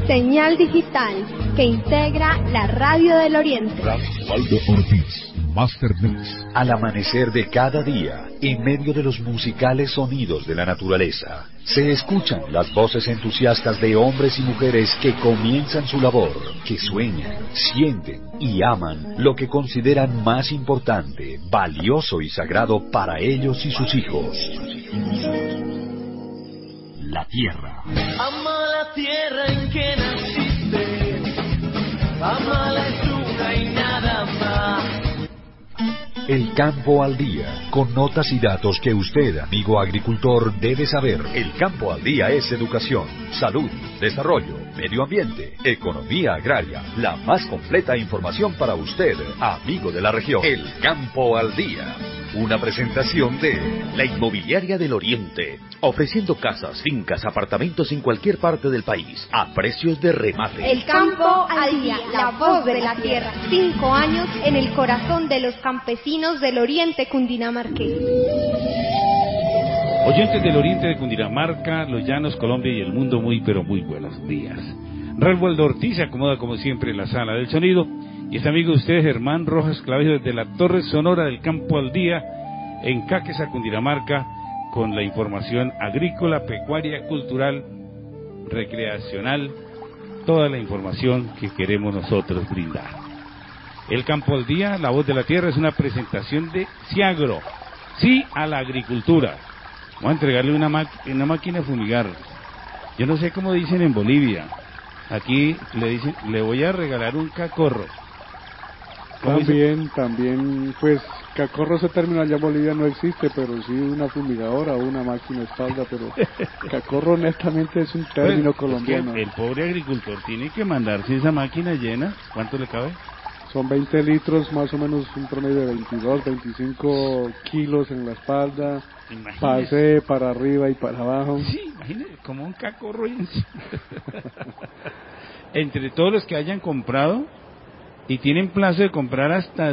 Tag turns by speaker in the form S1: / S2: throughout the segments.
S1: señal digital que integra la Radio del Oriente.
S2: Waldo Ortiz, Master Mix.
S3: Al amanecer de cada día, en medio de los musicales sonidos de la naturaleza, se escuchan las voces entusiastas de hombres y mujeres que comienzan su labor, que sueñan, sienten y aman lo que consideran más importante, valioso y sagrado para ellos y sus hijos. La tierra.
S4: Ama la tierra en que naciste, ama la luna y nada más.
S3: El campo al día, con notas y datos que usted, amigo agricultor, debe saber. El campo al día es educación, salud, desarrollo, medio ambiente, economía agraria, la más completa información para usted, amigo de la región. El campo al día. Una presentación de la Inmobiliaria del Oriente, ofreciendo casas, fincas, apartamentos en cualquier parte del país, a precios de remate.
S1: El campo al día, la voz de la tierra. 5 años en el corazón de los campesinos del Oriente cundinamarqués.
S5: Oyentes del Oriente de Cundinamarca, los Llanos, Colombia y el mundo, muy pero muy buenos días. Waldo Ortiz se acomoda como siempre en la sala del sonido. Y este amigo de ustedes, Germán Rojas Clavijo, desde la Torre Sonora del Campo al Día, en Caquesa, Cundinamarca, con la información agrícola, pecuaria, cultural, recreacional, toda la información que queremos nosotros brindar. El Campo al Día, la voz de la tierra, es una presentación de Ciagro, sí a la agricultura. Vamos a entregarle una máquina a fumigar. Yo no sé cómo dicen en Bolivia. Aquí le dicen, le voy a regalar un cacorro.
S6: También, pues, cacorro ese término allá en Bolivia no existe, pero sí una fumigadora o una máquina espalda, pero cacorro honestamente es un término colombiano.
S5: Es que el pobre agricultor tiene que mandarse esa máquina llena. ¿Cuánto le cabe?
S6: Son 20 litros, más o menos un promedio de 22, 25 kilos en la espalda.
S5: Imagínese.
S6: Pase para arriba y para abajo.
S5: Sí, imagínese, como un cacorro. Entre todos los que hayan comprado y tienen plazo de comprar hasta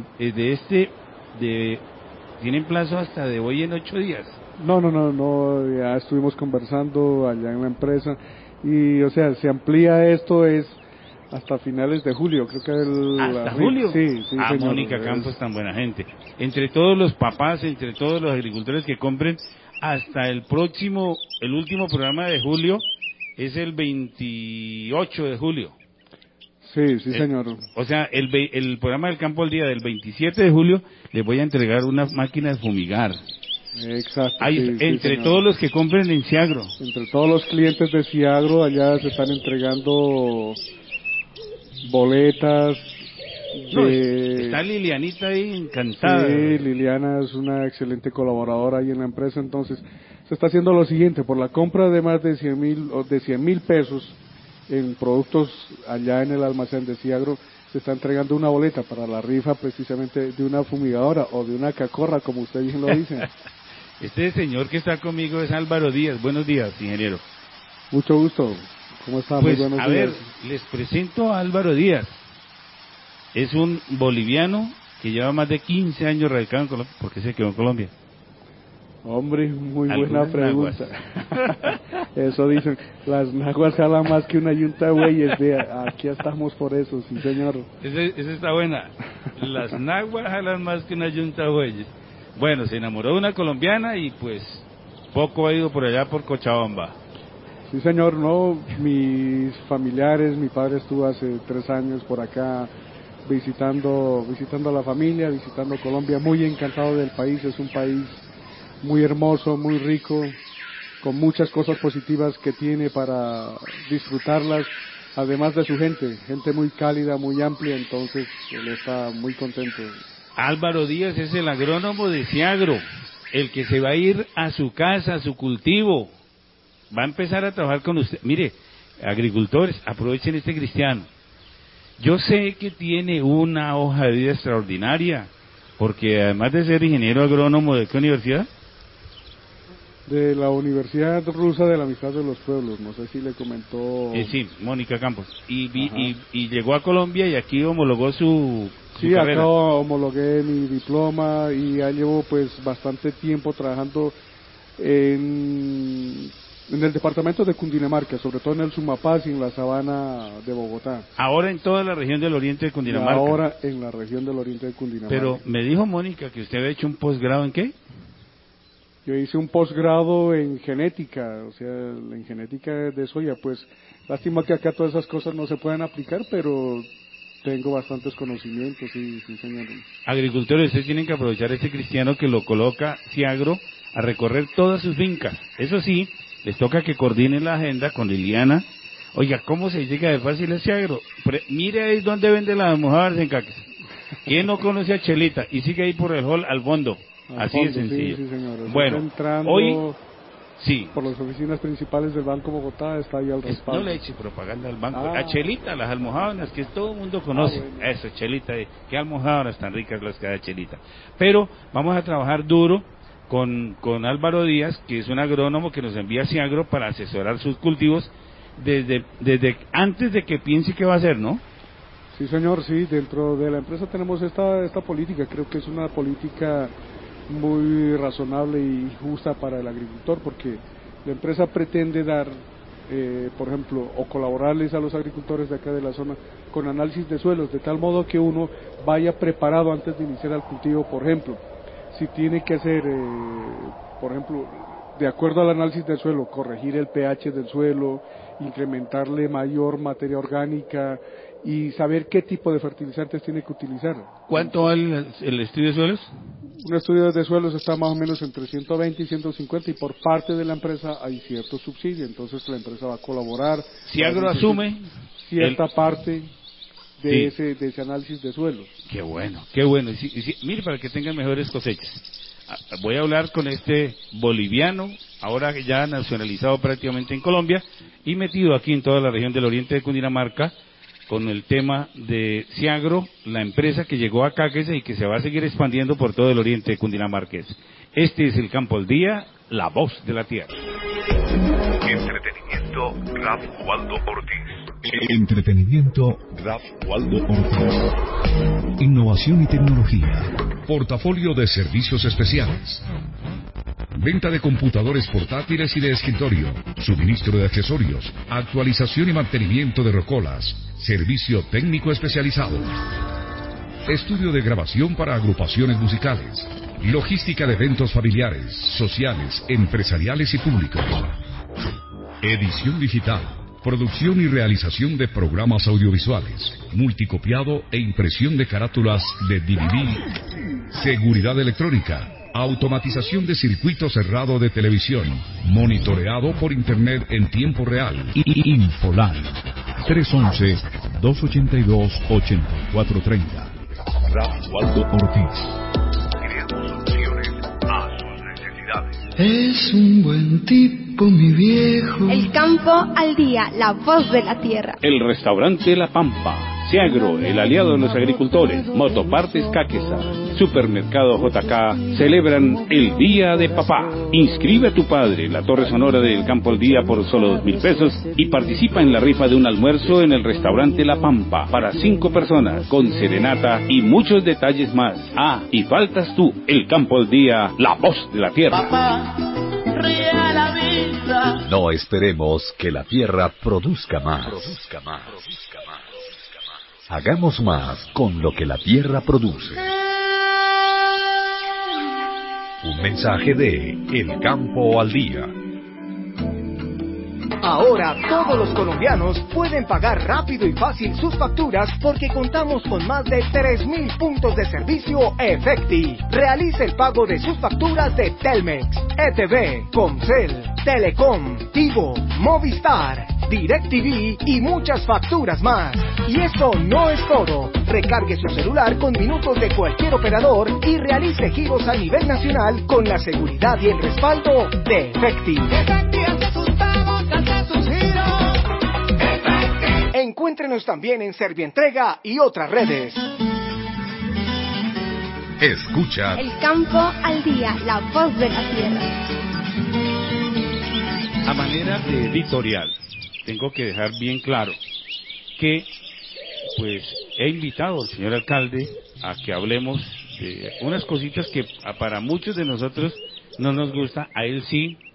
S5: tienen plazo hasta de hoy en 8 días.
S6: No, ya estuvimos conversando allá en la empresa y, o sea, se amplía esto es hasta finales de julio, creo que
S5: ¿Hasta julio?
S6: Sí, señor.
S5: Mónica Campos, tan buena gente. Entre todos los papás, entre todos los agricultores que compren, hasta el último programa de julio es el 28 de julio.
S6: Sí, señor.
S5: O sea, el programa del Campo al Día del 27 de julio les voy a entregar una máquina de fumigar.
S6: Exacto.
S5: Entre todos los que compren en Ciagro.
S6: Entre todos los clientes de Ciagro, allá se están entregando boletas.
S5: Está Lilianita ahí encantada.
S6: Sí, Liliana es una excelente colaboradora ahí en la empresa, entonces se está haciendo lo siguiente, por la compra de más de 100,000 pesos en productos allá en el almacén de Ciagro, se está entregando una boleta para la rifa precisamente de una fumigadora o de una cacorra, como usted bien lo dice.
S5: Este señor que está conmigo es Álvaro Díaz. Buenos días, ingeniero.
S6: Mucho gusto. ¿Cómo está?
S5: Pues,
S6: muy buenos
S5: a
S6: días.
S5: ver, les presento a Álvaro Díaz. Es un boliviano que lleva más de 15 años radicado en Colombia. ¿Por qué se quedó en Colombia?
S6: Hombre, muy buena pregunta. Eso dicen, las naguas jalan más que una yunta de bueyes. Aquí estamos por eso, sí señor.
S5: Esa está buena. Las naguas jalan más que una yunta de bueyes. Bueno, se enamoró de una colombiana y pues poco ha ido por allá por Cochabamba.
S6: Sí señor, no, mis familiares, mi padre estuvo hace 3 años por acá visitando a la familia, visitando Colombia, muy encantado del país, es un país muy hermoso, muy rico, con muchas cosas positivas que tiene para disfrutarlas, además de su gente muy cálida, muy amplia, entonces él está muy contento.
S5: Álvaro Díaz es el agrónomo de Ciagro, el que se va a ir a su casa, a su cultivo, va a empezar a trabajar con usted. Mire, agricultores, aprovechen este cristiano. Yo sé que tiene una hoja de vida extraordinaria, porque además de ser ingeniero agrónomo, ¿de qué universidad?
S6: De la Universidad Rusa de la Amistad de los Pueblos, no sé si le comentó.
S5: Sí, Mónica Campos. Y llegó a Colombia y aquí homologó su carrera.
S6: Acá homologué mi diploma y ya llevo pues bastante tiempo trabajando en En el departamento de Cundinamarca, sobre todo en el Sumapaz y en la sabana de Bogotá.
S5: Ahora en toda la región del oriente de Cundinamarca.
S6: Ahora en la región del oriente de Cundinamarca.
S5: Pero me dijo Mónica que usted había hecho un posgrado ¿en qué?
S6: Yo hice un posgrado en genética, o sea, en genética de soya. Pues lástima que acá todas esas cosas no se puedan aplicar, pero tengo bastantes conocimientos, sí, señor.
S5: Agricultores, ustedes tienen que aprovechar a este cristiano que lo coloca Ciagro a recorrer todas sus fincas. Eso sí, les toca que coordinen la agenda con Liliana. Oiga, ¿cómo se llega de fácil a Ciagro? Mire ahí donde vende las almohadas en Caques. ¿Quién no conoce a Chelita? Y sigue ahí por el hall al fondo. Así de sencillo.
S6: Sí, señor.
S5: Bueno,
S6: entrando
S5: hoy sí.
S6: Por las oficinas principales del Banco Bogotá está ahí al respaldo.
S5: No le eche propaganda al banco. A Chelita, las almohadas que todo el mundo conoce. Bueno. Eso, Chelita. Qué almohadas tan ricas las que da Chelita. Pero vamos a trabajar duro con Álvaro Díaz, que es un agrónomo que nos envía a Ciagro para asesorar sus cultivos desde antes de que piense qué va a hacer, ¿no?
S6: Sí, señor, sí. Dentro de la empresa tenemos esta política. Creo que es una política muy razonable y justa para el agricultor, porque la empresa pretende dar, por ejemplo, o colaborarles a los agricultores de acá de la zona con análisis de suelos, de tal modo que uno vaya preparado antes de iniciar el cultivo. Por ejemplo, si tiene que hacer, por ejemplo, de acuerdo al análisis del suelo, corregir el pH del suelo, incrementarle mayor materia orgánica y saber qué tipo de fertilizantes tiene que utilizar.
S5: ¿Cuánto vale el estudio de suelos?
S6: Un estudio de suelos está más o menos entre 120 y 150 y por parte de la empresa hay cierto subsidio, entonces la empresa va a colaborar.
S5: Ciagro asume
S6: cierta parte de ese análisis de suelos.
S5: Qué bueno, qué bueno. Mire, para que tengan mejores cosechas. Voy a hablar con este boliviano, ahora ya nacionalizado prácticamente en Colombia y metido aquí en toda la región del oriente de Cundinamarca, con el tema de Ciagro, la empresa que llegó a Caques y que se va a seguir expandiendo por todo el oriente de Cundinamarqués. Este es el Campo al Día, la voz de la tierra.
S3: Entretenimiento, Raf Waldo Ortiz.
S2: Entretenimiento, Raf Waldo Ortiz. Innovación y tecnología. Portafolio de servicios especiales. Venta de computadores portátiles y de escritorio, suministro de accesorios, actualización y mantenimiento de rocolas, servicio técnico especializado, estudio de grabación para agrupaciones musicales, logística de eventos familiares, sociales, empresariales y públicos, edición digital, producción y realización de programas audiovisuales, multicopiado e impresión de carátulas de DVD, seguridad electrónica, automatización de circuito cerrado de televisión, monitoreado por internet en tiempo real. Infoline 311-282-8430. Raf Waldo Ortiz.
S3: Creamos soluciones a sus necesidades.
S4: Es un buen tipo, mi viejo.
S1: El Campo al Día, la voz de la tierra.
S5: El restaurante La Pampa. Ciagro, el aliado de los agricultores. Motopartes Caquesa. Supermercado JK celebran el Día de Papá. Inscribe a tu padre en la Torre Sonora del Campo al Día por solo 2.000 pesos y participa en la rifa de un almuerzo en el restaurante La Pampa para 5 personas con serenata y muchos detalles más. Y faltas tú, el Campo al Día, la voz de la tierra.
S4: Papá, ríe a la vida.
S3: No esperemos que la tierra produzca más. Hagamos más con lo que la tierra produce. Un mensaje de El Campo al Día.
S7: Ahora todos los colombianos pueden pagar rápido y fácil sus facturas porque contamos con más de 3.000 puntos de servicio Efecti. Realice el pago de sus facturas de Telmex, ETV, Comcel, Telecom, Tigo, Movistar, DirecTV y muchas facturas más. Y eso no es todo. Recargue su celular con minutos de cualquier operador y realice giros a nivel nacional con la seguridad y el respaldo de Efecti. Encuéntrenos también en Servientrega y otras redes.
S3: Escucha
S1: El Campo al Día, la voz de la tierra.
S5: A manera de editorial, tengo que dejar bien claro que pues he invitado al señor alcalde a que hablemos de unas cositas que para muchos de nosotros no nos gusta, a él sí.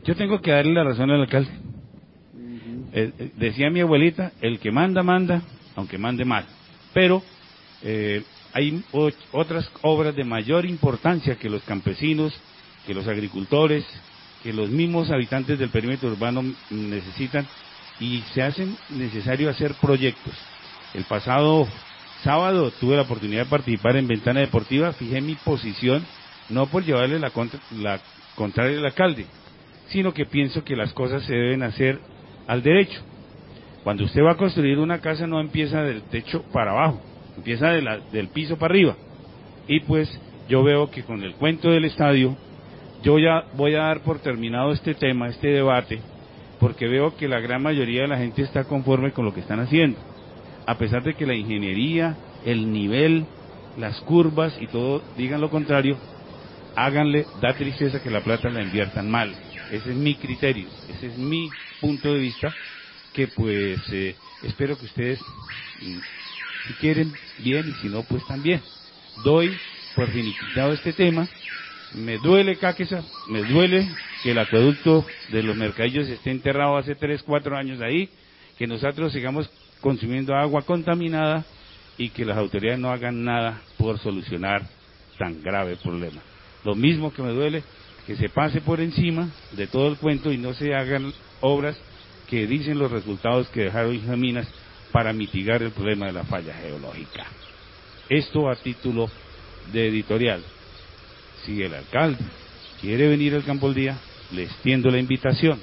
S5: Yo tengo que darle la razón al alcalde. Decía mi abuelita, el que manda, manda, aunque mande mal. Pero hay otras obras de mayor importancia que los campesinos, que los agricultores, que los mismos habitantes del perímetro urbano necesitan, y se hacen necesario hacer proyectos. El pasado sábado tuve la oportunidad de participar en Ventana Deportiva, fijé mi posición, no por llevarle la contraria al alcalde, sino que pienso que las cosas se deben hacer al derecho. Cuando usted va a construir una casa no empieza del techo para abajo, empieza del piso para arriba. Y pues yo veo que con el cuento del estadio, yo ya voy a dar por terminado este tema, este debate, porque veo que la gran mayoría de la gente está conforme con lo que están haciendo. A pesar de que la ingeniería, el nivel, las curvas y todo digan lo contrario, háganle, da tristeza que la plata la inviertan mal. Ese es mi criterio, ese es mi punto de vista, que pues espero que ustedes, si quieren, bien, y si no, pues también. Doy por finiquitado este tema. Me duele Cáqueza, me duele que el acueducto de los Mercadillos esté enterrado hace 3, 4 años ahí, que nosotros sigamos consumiendo agua contaminada y que las autoridades no hagan nada por solucionar tan grave problema. Lo mismo que me duele que se pase por encima de todo el cuento y no se hagan obras que dicen los resultados que dejaron Hijaminas para mitigar el problema de la falla geológica. Esto a título de editorial. Si el alcalde quiere venir al Campo al Día, le extiendo la invitación,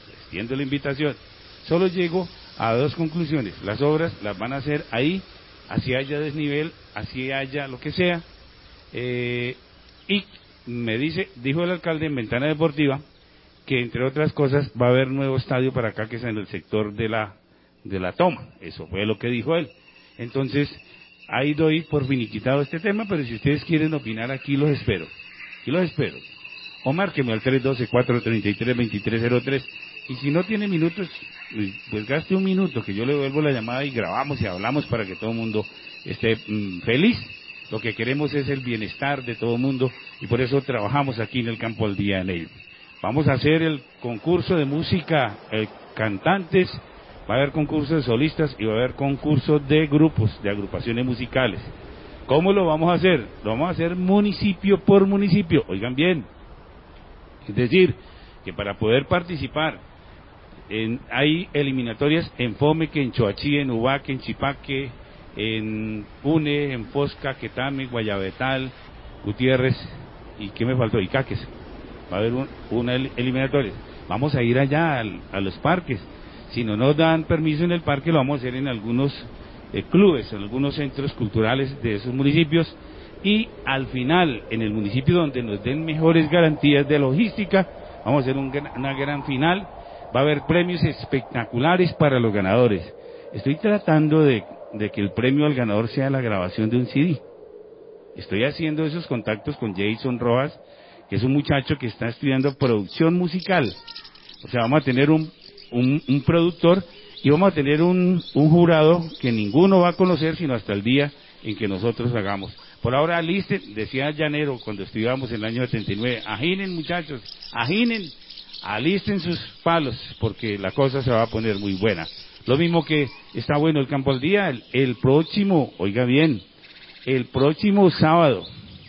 S5: Solo llego a 2 conclusiones. Las obras las van a hacer ahí, así haya desnivel, así haya lo que sea, y dijo el alcalde en Ventana Deportiva, que entre otras cosas va a haber nuevo estadio para acá, que es en el sector de la Toma. Eso fue lo que dijo él. Entonces, ahí doy por finiquitado este tema, pero si ustedes quieren opinar, aquí los espero. O márqueme al 312-433-2303, y si no tiene minutos, pues gaste un minuto, que yo le devuelvo la llamada y grabamos y hablamos para que todo el mundo esté feliz. Lo que queremos es el bienestar de todo el mundo, y por eso trabajamos aquí en el Campo al Día en ello. Vamos a hacer el concurso de música, cantantes, va a haber concursos de solistas y va a haber concursos de grupos, de agrupaciones musicales. ¿Cómo lo vamos a hacer? Lo vamos a hacer municipio por municipio, oigan bien. Es decir, que para poder participar, hay eliminatorias en Fomeque, en Choachí, en Ubaque, en Chipaque, en Une, en Fosca, Quetame, Guayabetal, Gutiérrez, ¿y qué me faltó? Icaques. Va a haber una eliminatoria. Vamos a ir allá a los parques. Si no nos dan permiso en el parque, lo vamos a hacer en algunos clubes, en algunos centros culturales de esos municipios, y al final, en el municipio donde nos den mejores garantías de logística, vamos a hacer una gran final. Va a haber premios espectaculares para los ganadores. Estoy tratando de que el premio al ganador sea la grabación de un CD. Estoy haciendo esos contactos con Jason Rojas, que es un muchacho que está estudiando producción musical. O sea, vamos a tener un productor y vamos a tener un jurado que ninguno va a conocer sino hasta el día en que nosotros hagamos. Por ahora alisten, decía Llanero cuando estudiábamos en el año 79, aginen muchachos, alisten sus palos, porque la cosa se va a poner muy buena. Lo mismo que está bueno el Campo al Día, el próximo, oiga bien, el próximo sábado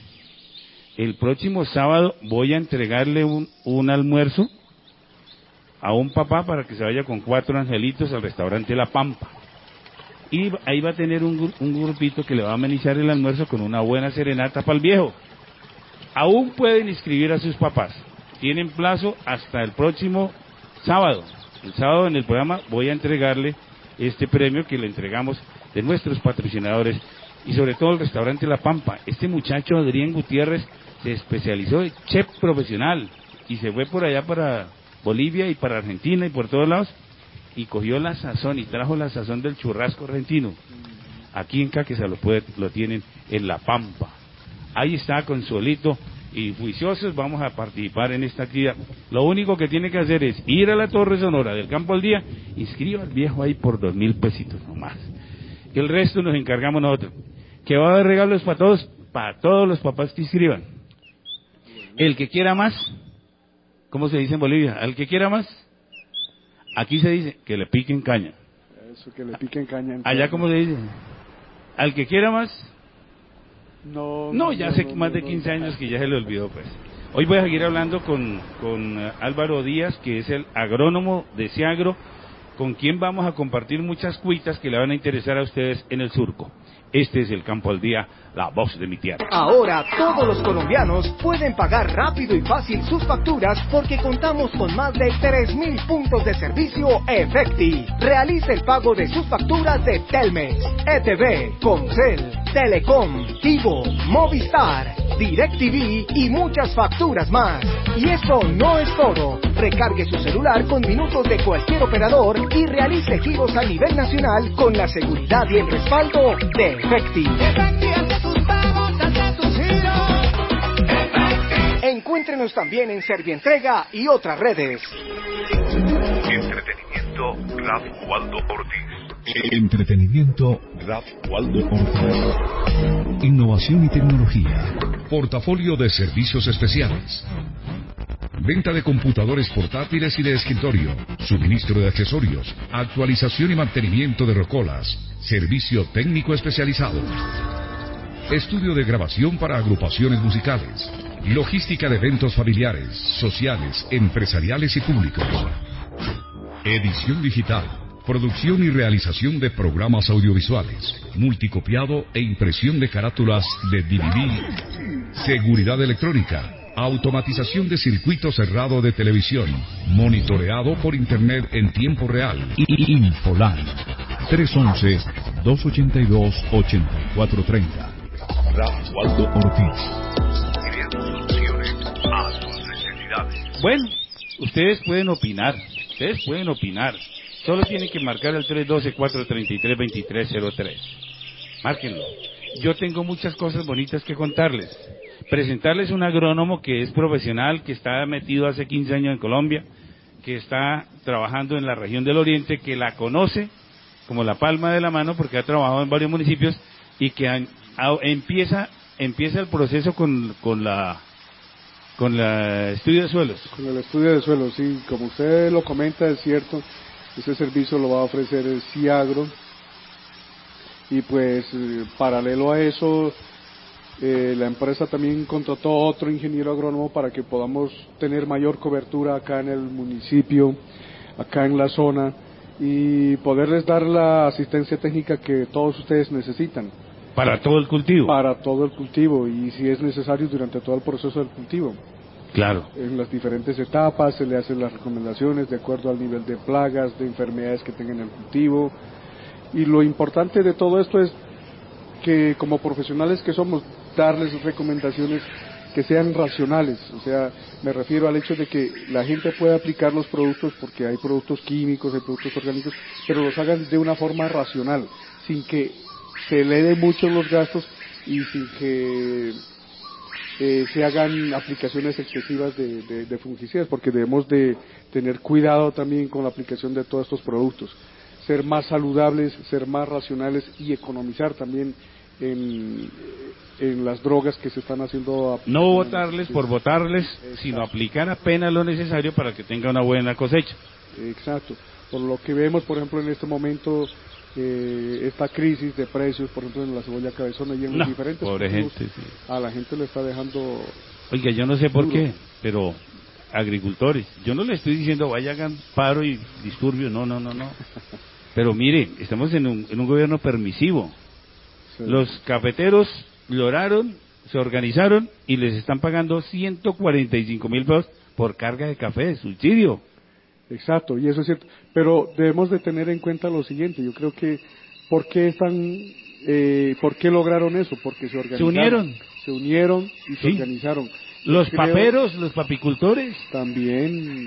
S5: voy a entregarle un almuerzo a un papá para que se vaya con 4 angelitos al restaurante La Pampa. Y ahí va a tener un grupito que le va a amenizar el almuerzo con una buena serenata para el viejo. Aún pueden inscribir a sus papás. Tienen plazo hasta el próximo sábado. El sábado en el programa voy a entregarle este premio que le entregamos de nuestros patrocinadores y sobre todo el restaurante La Pampa. Este muchacho Adrián Gutiérrez se especializó de chef profesional y se fue por allá para Bolivia y para Argentina y por todos lados, y cogió la sazón y trajo la sazón del churrasco argentino. Aquí en Cáqueza lo tienen en La Pampa. Ahí está Consuelito y juiciosos vamos a participar en esta actividad. Lo único que tiene que hacer es ir a la Torre Sonora del Campo al Día, inscriba al viejo ahí por 2.000 pesitos nomás. El resto nos encargamos nosotros. Que va a haber regalos para todos los papás que inscriban. El que quiera más, ¿cómo se dice en Bolivia? Al que quiera más. Aquí se dice que le piquen caña.
S6: Eso, que le piquen caña.
S5: Allá, ¿cómo se dice? Al que quiera más.
S6: No,
S5: Ya hace más de 15 años que ya se le olvidó, pues. Hoy voy a seguir hablando con Álvaro Díaz, que es el agrónomo de Ciagro, con quien vamos a compartir muchas cuitas que le van a interesar a ustedes en el surco. Este es el Campo al Día, la voz de mi tierra.
S7: Ahora todos los colombianos pueden pagar rápido y fácil sus facturas porque contamos con más de 3.000 puntos de servicio Efecti. Realice el pago de sus facturas de Telmex, ETV, Comcel, Telecom, Tigo, Movistar, DirecTV y muchas facturas más. Y eso no es todo. Recargue su celular con minutos de cualquier operador y realice giros a nivel nacional con la seguridad y el respaldo de Efecti. Encuéntrenos también en Servientrega y otras redes.
S3: Entretenimiento Raf Waldo Ortiz.
S2: Entretenimiento Raf Waldo Ortiz. Innovación y tecnología. Portafolio de servicios especiales. Venta de computadores portátiles y de escritorio, suministro de accesorios, actualización y mantenimiento de rocolas, servicio técnico especializado, estudio de grabación para agrupaciones musicales, logística de eventos familiares, sociales, empresariales y públicos, edición digital, producción y realización de programas audiovisuales, multicopiado e impresión de carátulas de DVD, seguridad electrónica, automatización de circuito cerrado de televisión, monitoreado por internet en tiempo real. Infoland 311-282-8430. Raf Waldo Ortiz.
S3: Creando soluciones a sus necesidades.
S5: Bueno, ustedes pueden opinar. Solo tienen que marcar el 312-433-2303. Márquenlo. Yo tengo muchas cosas bonitas que contarles. Presentarles un agrónomo que es profesional, que está metido hace 15 años en Colombia, que está trabajando en la región del Oriente, que la conoce como la palma de la mano porque ha trabajado en varios municipios y que empieza el proceso con la estudio de suelos.
S6: Con el estudio de suelos, sí, como usted lo comenta, es cierto, ese servicio lo va a ofrecer el Ciagro y pues paralelo a eso la empresa también contrató otro ingeniero agrónomo para que podamos tener mayor cobertura acá en el municipio, acá en la zona y poderles dar la asistencia técnica que todos ustedes necesitan.
S5: Para todo el cultivo.
S6: Para todo el cultivo y si es necesario durante todo el proceso del cultivo.
S5: Claro.
S6: En las diferentes etapas se le hacen las recomendaciones de acuerdo al nivel de plagas, de enfermedades que tenga en el cultivo. Y lo importante de todo esto es que como profesionales que somos, darles recomendaciones que sean racionales, o sea, me refiero al hecho de que la gente pueda aplicar los productos porque hay productos químicos, hay productos orgánicos, pero los hagan de una forma racional, sin que se eleve mucho los gastos y sin que se hagan aplicaciones excesivas de fungicidas, porque debemos de tener cuidado también con la aplicación de todos estos productos, ser más saludables, ser más racionales y economizar también en las drogas que se están haciendo.
S5: No votarles por votarles, sino aplicar apenas lo necesario para que tenga una buena cosecha.
S6: Exacto. Por lo que vemos, por ejemplo, en este momento, esta crisis de precios, por ejemplo, en la cebolla cabezona y en los diferentes
S5: pobre
S6: cultivos,
S5: gente, sí.
S6: A la gente le está dejando.
S5: Oiga, yo no sé por qué, pero agricultores, yo no le estoy diciendo vaya hagan paro y disturbio, no. Pero mire, estamos en un gobierno permisivo. Sí. Los cafeteros lloraron, se organizaron y les están pagando 145.000 pesos por carga de café, subsidio.
S6: Exacto, y eso es cierto. Pero debemos de tener en cuenta lo siguiente, yo creo que ¿por qué lograron eso? Porque se organizaron. Se unieron y se organizaron.
S5: Los paperos, los papicultores.
S6: También.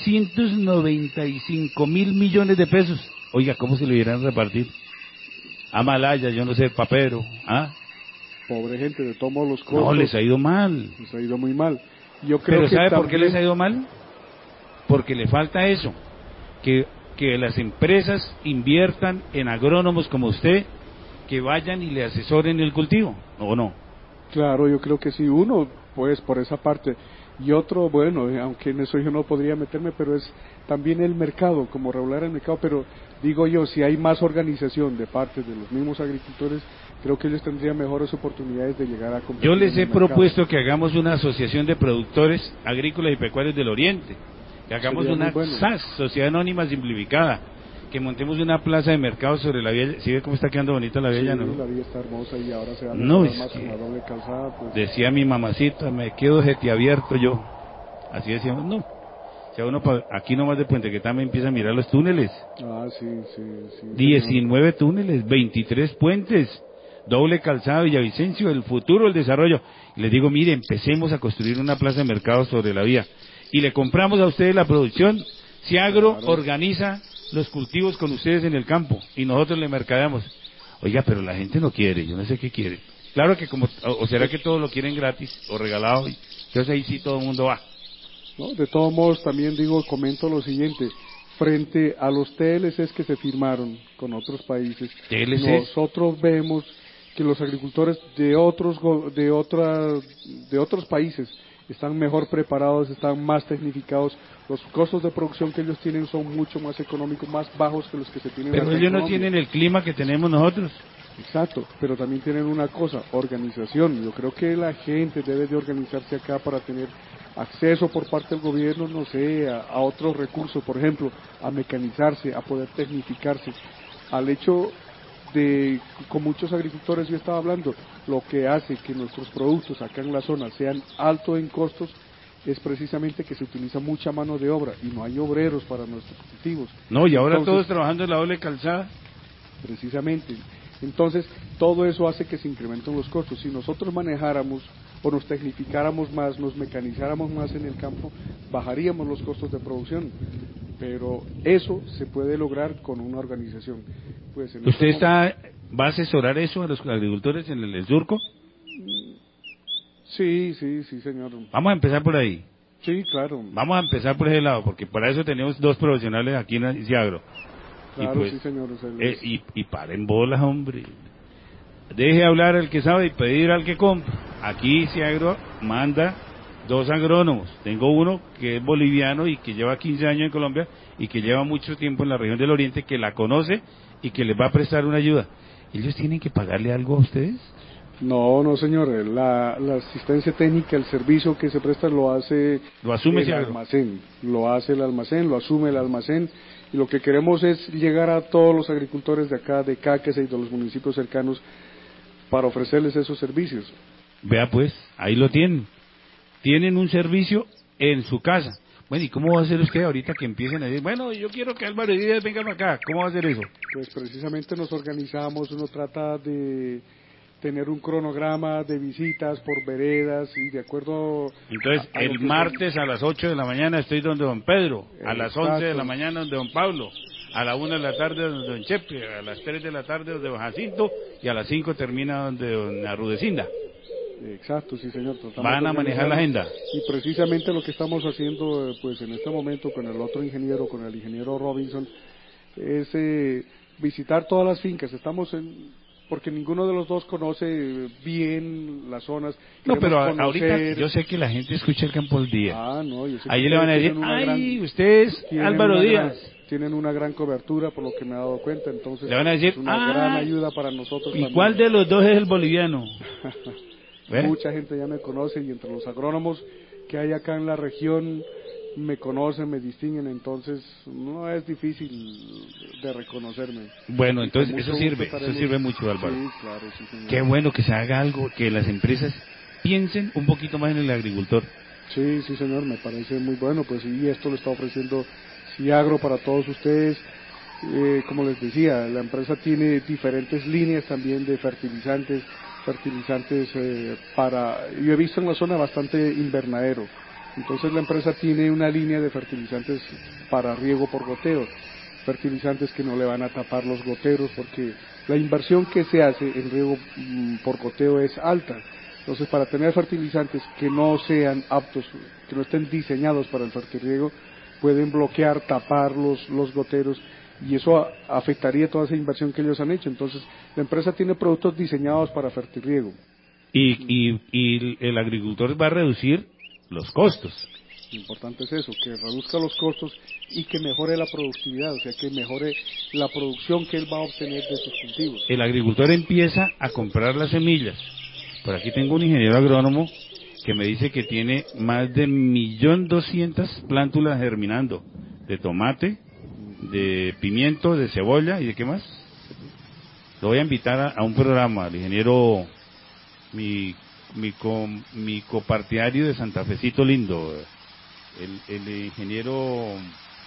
S5: 495.000 millones de pesos. Oiga, ¿cómo se lo irán a repartir? A Malaya, yo no sé, papero.
S6: Pobre gente, de todos los costos.
S5: No, les ha ido mal.
S6: Les ha ido muy mal. Yo creo
S5: ¿Pero
S6: que
S5: sabe
S6: también...
S5: por qué les ha ido mal? Porque le falta eso. Que las empresas inviertan en agrónomos como usted, que vayan y le asesoren el cultivo, ¿o no?
S6: Claro, yo creo que sí. Uno, pues, por esa parte. Y otro, bueno, aunque en eso yo no podría meterme, pero es también el mercado, como regular el mercado, pero digo yo, si hay más organización de parte de los mismos agricultores, creo que ellos tendrían mejores oportunidades de llegar a competir.
S5: Yo les
S6: en
S5: he
S6: el mercado.
S5: propuesto que hagamos una asociación de productores agrícolas y pecuarios del Oriente, que hagamos
S6: Sería
S5: una
S6: muy bueno.
S5: SAS, Sociedad Anónima Simplificada, que montemos una plaza de mercado sobre la vía. ¿Sí ve cómo está quedando bonita la vía?
S6: Sí,
S5: ¿No?
S6: la vía está hermosa y ahora se va a
S5: No,
S6: mejorar
S5: es
S6: más
S5: que
S6: con la doble calzada. Pues.
S5: Decía mi mamacita, me quedo abierto yo. Así decíamos, no. O sea, uno aquí nomás de Puente Quetame empieza a mirar los túneles.
S6: Ah, sí.
S5: 19 túneles, 23 puentes, doble calzada Villavicencio, el futuro, el desarrollo. Y les digo, mire, empecemos a construir una plaza de mercado sobre la vía. Y le compramos a ustedes la producción. Ciagro organiza los cultivos con ustedes en el campo y nosotros le mercadeamos. Oiga, pero la gente no quiere, yo no sé qué quiere. Claro que o será que todos lo quieren gratis o regalado, y entonces ahí sí todo el mundo va.
S6: ¿No? De todos modos, también comento lo siguiente, frente a los TLCs que se firmaron con otros países,
S5: ¿TLCs?
S6: nosotros vemos que los agricultores de otros países están mejor preparados, están más tecnificados, los costos de producción que ellos tienen son mucho más económicos, más bajos que los que se tienen
S5: Pero
S6: acá en
S5: ellos no
S6: Colombia.
S5: tienen el clima que tenemos nosotros.
S6: Exacto, pero también tienen una cosa, organización. Yo creo que la gente debe de organizarse acá para tener acceso por parte del gobierno, no sé, a otros recursos, por ejemplo, a mecanizarse, a poder tecnificarse, al hecho de, con muchos agricultores yo estaba hablando, lo que hace que nuestros productos acá en la zona sean altos en costos es precisamente que se utiliza mucha mano de obra y no hay obreros para nuestros cultivos.
S5: No, y ahora
S6: Entonces,
S5: todos trabajando en la doble calzada.
S6: precisamente. Entonces, todo eso hace que se incrementen los costos. Si nosotros manejáramos o nos tecnificáramos más, nos mecanizáramos más en el campo, bajaríamos los costos de producción. Pero eso se puede lograr con una organización. Pues en
S5: ¿Usted
S6: este
S5: va a asesorar eso a los agricultores en el surco?
S6: Sí, señor.
S5: Vamos a empezar por ahí.
S6: Sí, claro.
S5: Vamos a empezar por ese lado, porque para eso tenemos dos profesionales aquí en Ciagro.
S6: Claro,
S5: y pues,
S6: sí, señor.
S5: Y paren bolas, hombre. Deje hablar al que sabe y pedir al que compra. Aquí Ciagro manda 2 agrónomos. Tengo uno que es boliviano y que lleva 15 años en Colombia y que lleva mucho tiempo en la región del Oriente, que la conoce y que les va a prestar una ayuda. ¿Ellos tienen que pagarle algo a ustedes?
S6: No, señor. La asistencia técnica, el servicio que se presta lo hace
S5: ¿Lo asume
S6: el
S5: Ciagro?
S6: almacén. Lo hace el almacén, lo asume el almacén. Y lo que queremos es llegar a todos los agricultores de acá, de Cáqueza y de los municipios cercanos, para ofrecerles esos servicios.
S5: Vea pues, ahí lo tienen. Tienen un servicio en su casa. Bueno, ¿y cómo va a hacer usted ahorita que empiecen a decir, bueno, yo quiero que Álvaro y Díaz vengan acá? ¿Cómo va a hacer eso?
S6: Pues precisamente nos organizamos, uno trata de tener un cronograma de visitas por veredas y de acuerdo
S5: Entonces,
S6: a lo
S5: el
S6: que
S5: martes a las 8 de la mañana estoy donde don Pedro, a las
S6: Exacto.
S5: 11 de la mañana donde don Pablo, a la 1 de la tarde donde don Chepe, a las 3 de la tarde donde don Jacinto y a las 5 termina donde don Arrudecinda.
S6: Exacto, sí, señor.
S5: Van a manejar la agenda.
S6: Y precisamente lo que estamos haciendo, pues en este momento con el otro ingeniero, con el ingeniero Robinson, es visitar todas las fincas. Porque ninguno de los dos conoce bien las zonas.
S5: No, pero
S6: Queremos
S5: ahorita
S6: conocer.
S5: yo sé que la gente escucha el Campo al Día.
S6: Yo sé que
S5: Ahí le van a decir,
S6: tienen una
S5: ay,
S6: gran-
S5: usted es
S6: tienen
S5: Álvaro
S6: una
S5: Díaz.
S6: tienen una gran cobertura, por lo que me he dado cuenta. Entonces,
S5: Le van a decir,
S6: es una gran ayuda para nosotros
S5: ¿y
S6: también.
S5: cuál de los dos es el boliviano? ¿Ve?
S6: Mucha gente ya me conoce y entre los agrónomos que hay acá en la región me conocen, me distinguen, entonces no es difícil de reconocerme.
S5: Bueno,
S6: Y
S5: entonces
S6: con
S5: eso
S6: mucho
S5: sirve,
S6: gusto
S5: eso
S6: estaremos-
S5: sirve mucho, Álvaro.
S6: Sí, claro, sí, señor.
S5: Qué bueno que se haga algo, que las empresas piensen un poquito más en el agricultor.
S6: Sí, señor, me parece muy bueno, pues y esto lo está ofreciendo Ciagro para todos ustedes. Como les decía, la empresa tiene diferentes líneas también de fertilizantes yo he visto en la zona bastante invernadero, entonces la empresa tiene una línea de fertilizantes para riego por goteo, fertilizantes que no le van a tapar los goteros porque la inversión que se hace en riego por goteo es alta. Entonces, para tener fertilizantes que no sean aptos, que no estén diseñados para el fertirriego, pueden bloquear, tapar los goteros y eso afectaría toda esa inversión que ellos han hecho. Entonces, la empresa tiene productos diseñados para fertirriego.
S5: Y el agricultor va a reducir los costos.
S6: Lo importante es eso, que reduzca los costos y que mejore la productividad, o sea, que mejore la producción que él va a obtener de sus cultivos.
S5: El agricultor empieza a comprar las semillas. Por aquí tengo un ingeniero agrónomo que me dice que tiene más de 1.200.000 plántulas germinando, de tomate, de pimiento, de cebolla y de qué más. Lo voy a invitar a un programa, al ingeniero, mi copartidario de Santa Fecito lindo, el ingeniero,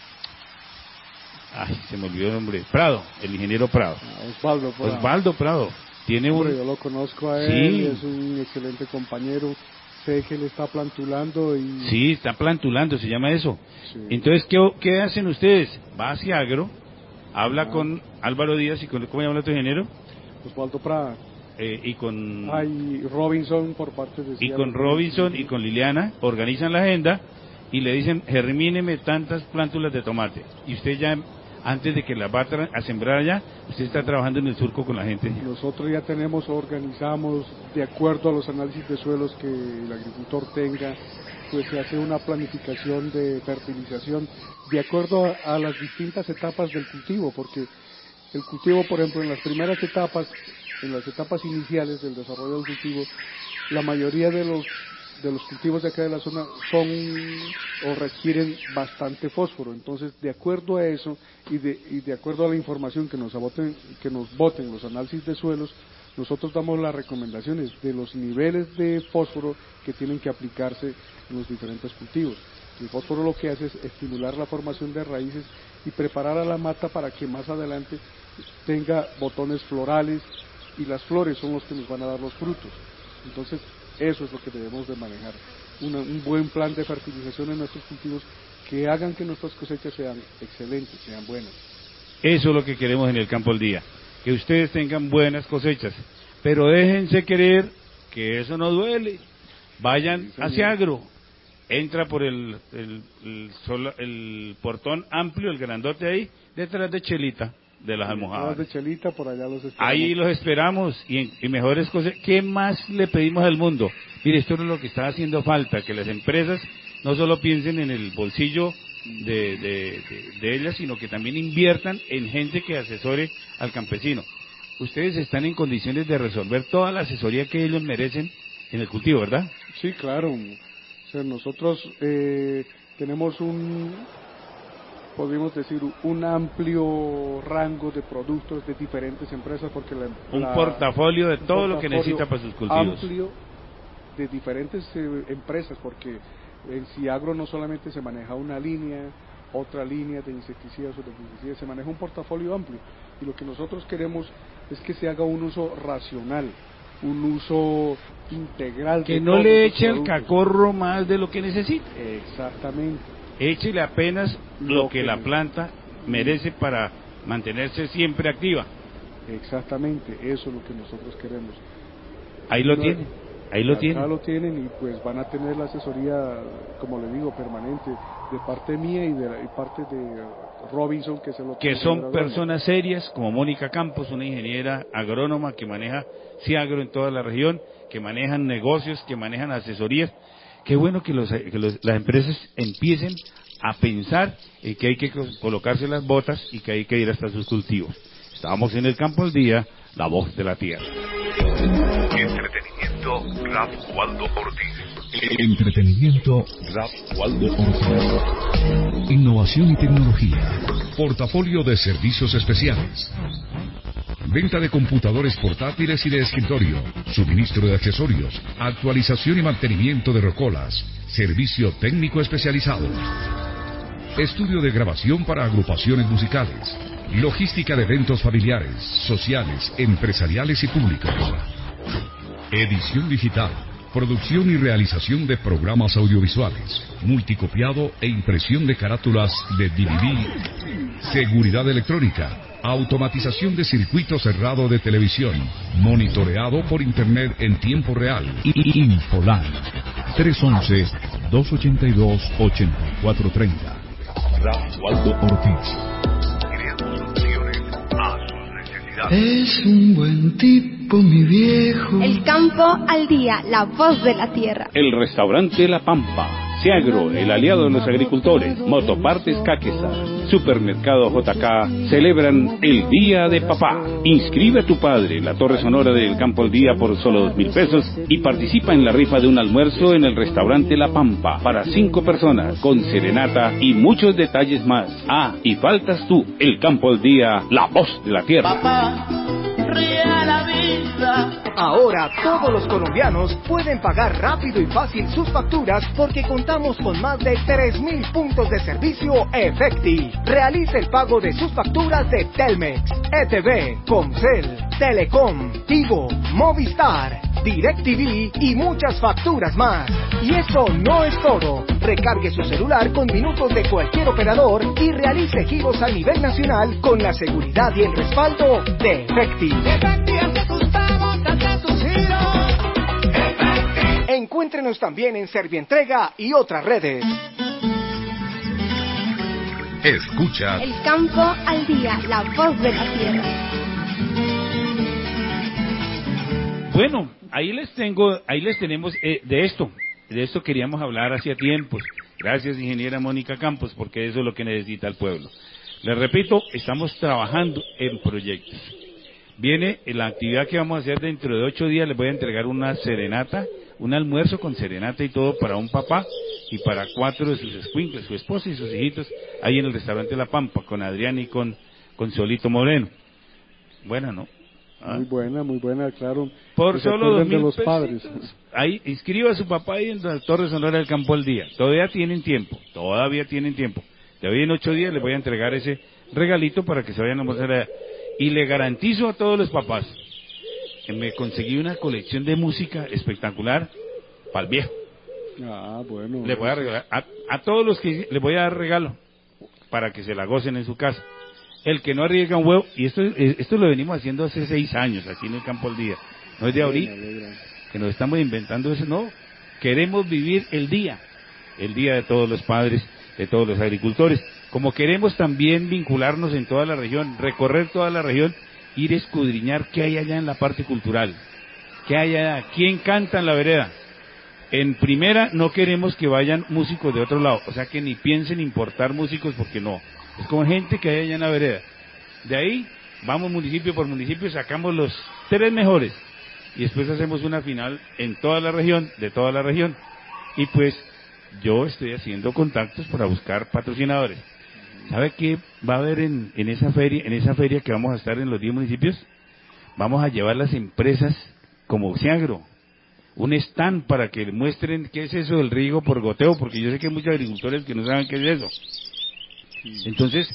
S5: se me olvidó el nombre, Prado, el ingeniero Prado. Osvaldo Prado. Tiene
S6: yo lo conozco a él, es un excelente compañero, sé que él está plantulando y...
S5: Sí, está plantulando, se llama eso.
S6: Sí.
S5: Entonces, ¿qué hacen ustedes? Va hacia Agro, habla con Álvaro Díaz y con, ¿cómo llama el otro ingeniero?
S6: Osvaldo Prada.
S5: Y con...
S6: Hay Robinson por parte de...
S5: Y con Robinson y con Liliana organizan la agenda y le dicen, germíneme tantas plántulas de tomate. Y usted ya, antes de que las va a sembrar allá, usted está trabajando en el surco con la gente.
S6: Nosotros ya organizamos, de acuerdo a los análisis de suelos que el agricultor tenga, pues se hace una planificación de fertilización de acuerdo a las distintas etapas del cultivo, porque el cultivo, por ejemplo, en las primeras etapas, en las etapas iniciales del desarrollo del cultivo, la mayoría de los cultivos de acá de la zona son o requieren bastante fósforo. Entonces, de acuerdo a eso y de acuerdo a la información que nos boten los análisis de suelos, nosotros damos las recomendaciones de los niveles de fósforo que tienen que aplicarse en los diferentes cultivos. El fósforo lo que hace es estimular la formación de raíces y preparar a la mata para que más adelante tenga botones florales, y las flores son los que nos van a dar los frutos. Entonces, eso es lo que debemos de manejar, un buen plan de fertilización en nuestros cultivos que hagan que nuestras cosechas sean excelentes, sean buenas.
S5: Eso es lo que queremos en el campo al día, que ustedes tengan buenas cosechas, pero déjense querer que eso no duele. Vayan hacia Agro, entra por el portón amplio, el grandote ahí, detrás de Chelita, de las almohadas.
S6: De Chelita, por allá los esperamos.
S5: Ahí los esperamos y mejores cosas. ¿Qué más le pedimos al mundo? Mire, esto es lo que está haciendo falta, que las empresas no solo piensen en el bolsillo de ellas, sino que también inviertan en gente que asesore al campesino. Ustedes están en condiciones de resolver toda la asesoría que ellos merecen en el cultivo, ¿verdad?
S6: Sí, claro. O sea, nosotros tenemos podríamos decir, un amplio rango de productos de diferentes empresas, porque
S5: un portafolio de todo lo que necesita para sus cultivos.
S6: Amplio de diferentes empresas, porque en Ciagro no solamente se maneja una línea, otra línea de insecticidas o de fungicidas, se maneja un portafolio amplio, y lo que nosotros queremos es que se haga un uso racional, un uso integral.
S5: Que no le eche al cacorro más de lo que necesita.
S6: Exactamente.
S5: Échele apenas lo que la planta merece para mantenerse siempre activa.
S6: Exactamente, eso es lo que nosotros queremos.
S5: Ahí lo tienen, ahí lo tienen.
S6: Acá lo tienen y pues van a tener la asesoría, como le digo, permanente, de parte mía y parte de Robinson, que es el otro.
S5: Que son personas serias, como Mónica Campos, una ingeniera agrónoma que maneja Ciagro en toda la región, que manejan negocios, que manejan asesorías. Qué bueno que las empresas empiecen a pensar en que hay que colocarse las botas y que hay que ir hasta sus cultivos. Estamos en el campo al día, la voz de la tierra.
S3: Entretenimiento Ralph Waldo Ortiz.
S2: Entretenimiento Ralph Waldo Ortiz. Innovación y tecnología. Portafolio de servicios especiales. Venta de computadores portátiles y de escritorio, suministro de accesorios, actualización y mantenimiento de rocolas, servicio técnico especializado, estudio de grabación para agrupaciones musicales, logística de eventos familiares, sociales, empresariales y públicos, edición digital, producción y realización de programas audiovisuales, multicopiado e impresión de carátulas de DVD, seguridad electrónica, automatización de circuito cerrado de televisión, monitoreado por internet en tiempo real. Infoland 311-282-8430. Ralph Waldo Ortiz.
S3: Creamos soluciones a sus necesidades.
S4: Es un buen tipo.
S8: campo, mi viejo.
S1: El campo al día, la voz de la tierra.
S5: El restaurante La Pampa. Seagro, el aliado de los agricultores. Motopartes Caquesa. Supermercado JK celebran el Día de Papá. Inscribe a tu padre en la Torre Sonora del Campo al Día por solo 2.000 pesos y participa en la rifa de un almuerzo en el restaurante La Pampa para 5 personas con serenata y muchos detalles más. Ah, y faltas tú, el Campo al Día, la voz de la tierra.
S4: Papá, ríe a la vida.
S7: Ahora todos los colombianos pueden pagar rápido y fácil sus facturas porque contamos con más de 3.000 puntos de servicio Efecti. Realice el pago de sus facturas de Telmex, ETV, Comcel, Telecom, Tigo, Movistar, DirecTV y muchas facturas más. Y eso no es todo. Recargue su celular con minutos de cualquier operador y realice giros a nivel nacional con la seguridad y el respaldo de Efecti. Encuéntrenos también en Servientrega y otras redes.
S3: Escucha
S1: El campo al día, la voz de la tierra.
S5: Bueno, ahí les tenemos de esto queríamos hablar hacía tiempos. Gracias, ingeniera Mónica Campos, porque eso es lo que necesita el pueblo. Les repito, estamos trabajando en proyectos. Viene la actividad que vamos a hacer dentro de 8 días, les voy a entregar una serenata, un almuerzo con serenata y todo para un papá y para 4 de sus escuincles, su esposa y sus hijitos, ahí en el restaurante La Pampa, con Adrián y con Solito Moreno. Buena, ¿no?
S6: Ah. Muy buena, claro.
S5: Por solo 2.000
S6: de los
S5: pesos.
S6: padres.
S5: Ahí, inscriba a su papá ahí en la Torre Sonora del Campo al Día. Todavía tienen tiempo. Todavía en 8 días les voy a entregar ese regalito para que se vayan a almorzar allá. Y le garantizo a todos los papás que me conseguí una colección de música espectacular para el viejo.
S6: Ah, bueno.
S5: Le voy a regalar a todos los que les voy a dar regalo para que se la gocen en su casa. El que no arriesga un huevo, y esto lo venimos haciendo hace 6 años aquí en el Campo al Día, no es de ahorita que nos estamos inventando eso, no, queremos vivir el día de todos los padres, de todos los agricultores, como queremos también vincularnos en toda la región, recorrer toda la región, ir a escudriñar qué hay allá en la parte cultural, qué hay allá, quién canta en la vereda. En primera, no queremos que vayan músicos de otro lado, o sea que ni piensen importar músicos porque no. Es como gente que hay allá en la vereda. De ahí, vamos municipio por municipio, sacamos los 3 mejores. Y después hacemos una final en toda la región, de toda la región. Y pues, yo estoy haciendo contactos para buscar patrocinadores. ¿Sabe qué va a haber en esa feria que vamos a estar en los 10 municipios? Vamos a llevar las empresas como Seagro, un stand para que muestren qué es eso del riego por goteo, porque yo sé que hay muchos agricultores que no saben qué es eso. Entonces,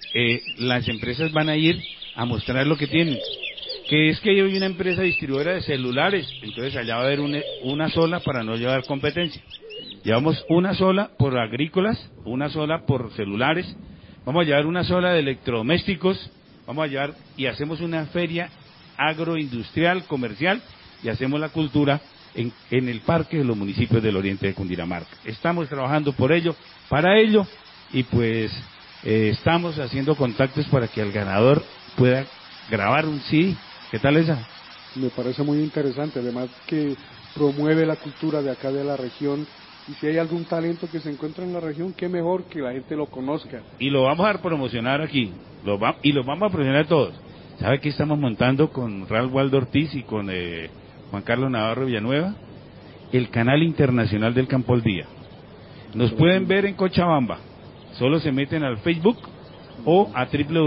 S5: las empresas van a ir a mostrar lo que tienen. Que es que hay una empresa distribuidora de celulares, entonces allá va a haber una sola para no llevar competencia. Llevamos una sola por agrícolas, una sola por celulares, vamos a llevar una sola de electrodomésticos, vamos a llevar y hacemos una feria agroindustrial, comercial, y hacemos la cultura en el parque de los municipios del oriente de Cundinamarca. Estamos trabajando por ello, para ello, y pues estamos haciendo contactos para que el ganador pueda grabar un CD. ¿Qué tal esa?
S6: Me parece muy interesante, además que promueve la cultura de acá de la región, y si hay algún talento que se encuentra en la región, qué mejor que la gente lo conozca.
S5: Y lo vamos a promocionar aquí, lo vamos a promocionar todos. ¿Sabe qué estamos montando con Ralph Waldo Ortiz y con Juan Carlos Navarro Villanueva? El canal internacional del Campo al Día. Nos pueden ver en Cochabamba. Solo se meten al Facebook o a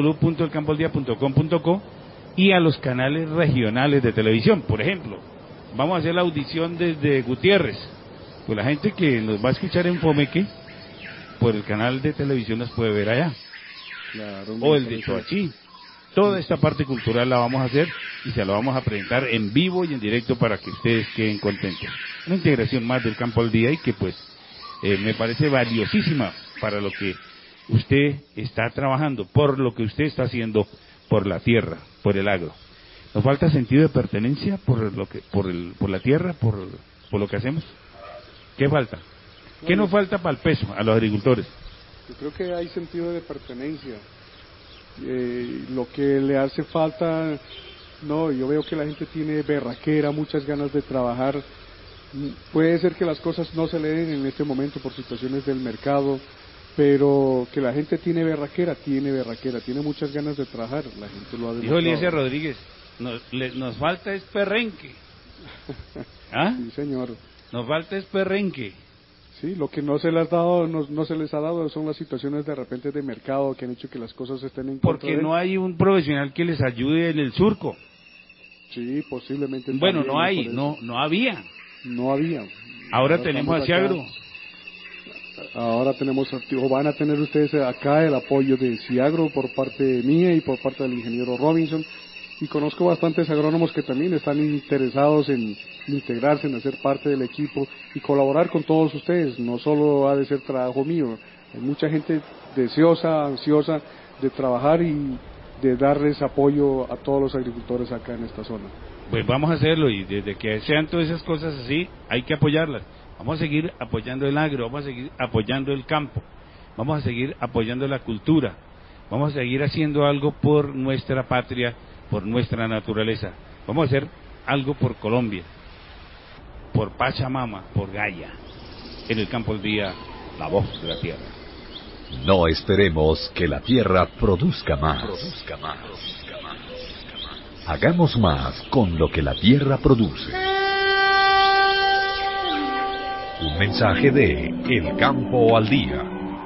S5: www.elcampoaldia.com.co y a los canales regionales de televisión. Por ejemplo, vamos a hacer la audición desde Gutiérrez. Pues la gente que nos va a escuchar en Fomeque, por el canal de televisión nos puede ver allá.
S6: Claro,
S5: o el de Choachí. Toda esta parte cultural la vamos a hacer y se la vamos a presentar en vivo y en directo para que ustedes queden contentos. Una integración más del Campo al Día y que pues me parece valiosísima para lo que usted está trabajando, por lo que usted está haciendo por la tierra, por el agro. ¿Nos falta sentido de pertenencia por la tierra, por lo que hacemos? ¿Qué falta? ¿Qué nos falta para el peso a los agricultores?
S6: Yo creo que hay sentido de pertenencia. Lo que le hace falta No, yo veo que la gente tiene berraquera, muchas ganas de trabajar. Puede ser que las cosas no se le den en este momento por situaciones del mercado, pero que la gente tiene berraquera, tiene muchas ganas de trabajar, la gente lo ha demostrado.
S5: Dijo Eliezer Rodríguez, nos falta es perrenque. ¿Ah?
S6: Sí, señor.
S5: Nos falta es perrenque.
S6: Sí, lo que no se les ha dado, no se les ha dado son las situaciones de repente de mercado que han hecho que las cosas estén en contra.
S5: Porque no hay un profesional que les ayude en el surco.
S6: Sí, posiblemente.
S5: Bueno, no hay, no había.
S6: No había.
S5: Ahora tenemos a Ciagro.
S6: Ahora tenemos, o van a tener ustedes acá el apoyo de Ciagro por parte mía y por parte del ingeniero Robinson. Y conozco bastantes agrónomos que también están interesados en integrarse, en hacer parte del equipo y colaborar con todos ustedes. No solo ha de ser trabajo mío, hay mucha gente deseosa, ansiosa de trabajar y de darles apoyo a todos los agricultores acá en esta zona.
S5: Pues vamos a hacerlo, y desde que sean todas esas cosas así, hay que apoyarlas. Vamos a seguir apoyando el agro, vamos a seguir apoyando el campo, vamos a seguir apoyando la cultura, vamos a seguir haciendo algo por nuestra patria, por nuestra naturaleza. Vamos a hacer algo por Colombia, por Pachamama, por Gaia. En el campo al día, la voz de la tierra.
S3: No esperemos que la tierra produzca más. Hagamos más con lo que la tierra produce. Un mensaje de El Campo al Día.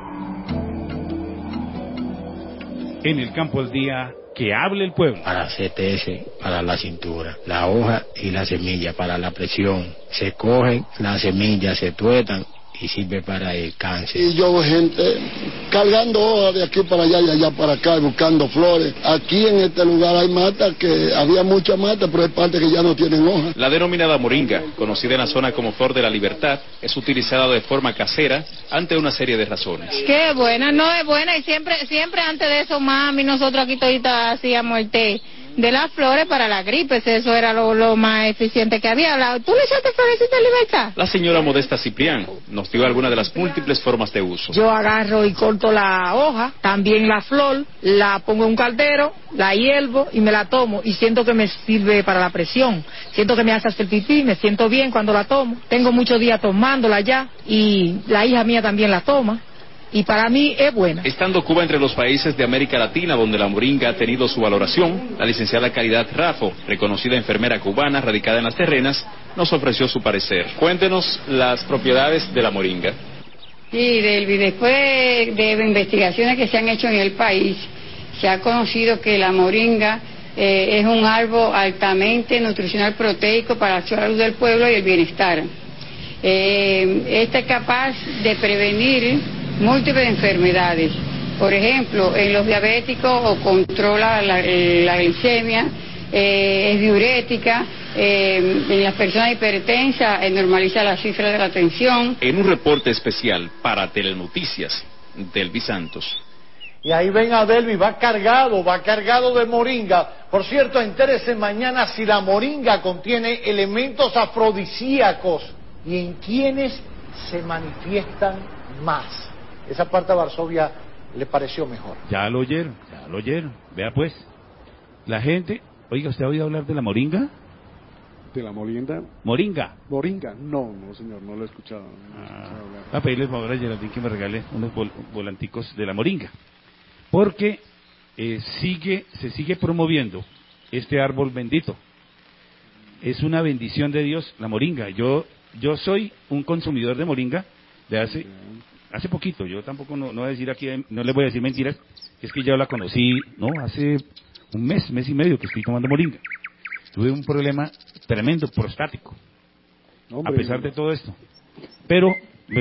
S5: En el campo al día, que hable el pueblo.
S8: Para CTS, para la cintura, la hoja y la semilla para la presión. Se cogen las semillas, se tuetan y sirve para el cáncer.
S9: Y yo veo gente cargando hojas de aquí para allá y allá para acá, buscando flores. Aquí en este lugar hay matas, que había muchas matas, pero hay partes que ya no tienen hojas.
S10: La denominada moringa, conocida en la zona como flor de la libertad, es utilizada de forma casera ante una serie de razones.
S11: Qué buena, no es buena, y siempre antes de eso, mami, nosotros aquí todita hacíamos el té de las flores para la gripe, eso era lo más eficiente que había. ¿Tú le echaste florecita de libertad?
S10: La señora Modesta Ciprián nos dio algunas de las múltiples formas de uso.
S11: Yo agarro y corto la hoja, también la flor, la pongo en un caldero, la hiervo y me la tomo, y siento que me sirve para la presión, siento que me hace hacer pipí, me siento bien cuando la tomo. Tengo muchos días tomándola ya, y la hija mía también la toma. Y para mí es buena.
S10: Estando Cuba entre los países de América Latina donde la moringa ha tenido su valoración, la licenciada Caridad Rafo, reconocida enfermera cubana radicada en Las Terrenas, nos ofreció su parecer. Cuéntenos las propiedades de la moringa.
S12: Sí, Delvi, después de investigaciones que se han hecho en el país, se ha conocido que la moringa es un árbol altamente nutricional proteico para la salud del pueblo y el bienestar. Esta es capaz de prevenir múltiples enfermedades. Por ejemplo, en los diabéticos controla la glicemia, es diurética, en las personas hipertensas normaliza la cifra de la tensión.
S10: En un reporte especial para Telenoticias, Delvi Santos.
S13: Y ahí ven a Delvi, va cargado de moringa. Por cierto, entérese mañana si la moringa contiene elementos afrodisíacos y en quienes se manifiestan más. Esa parte a Varsovia le pareció mejor.
S5: Ya lo oyeron. Vea pues, la gente... Oiga, ¿usted ha oído hablar de la moringa?
S6: ¿De la moringa?
S5: Moringa.
S6: No, señor, no lo he escuchado.
S5: A pedirle el favor a Geraldine que me regale unos volanticos de la moringa. Porque se sigue promoviendo este árbol bendito. Es una bendición de Dios la moringa. Yo soy un consumidor de moringa de hace poquito. Yo tampoco no voy a decir aquí, no les voy a decir mentiras, es que yo la conocí, hace un mes y medio que estoy tomando moringa. Tuve un problema tremendo prostático, a pesar de todo esto. Pero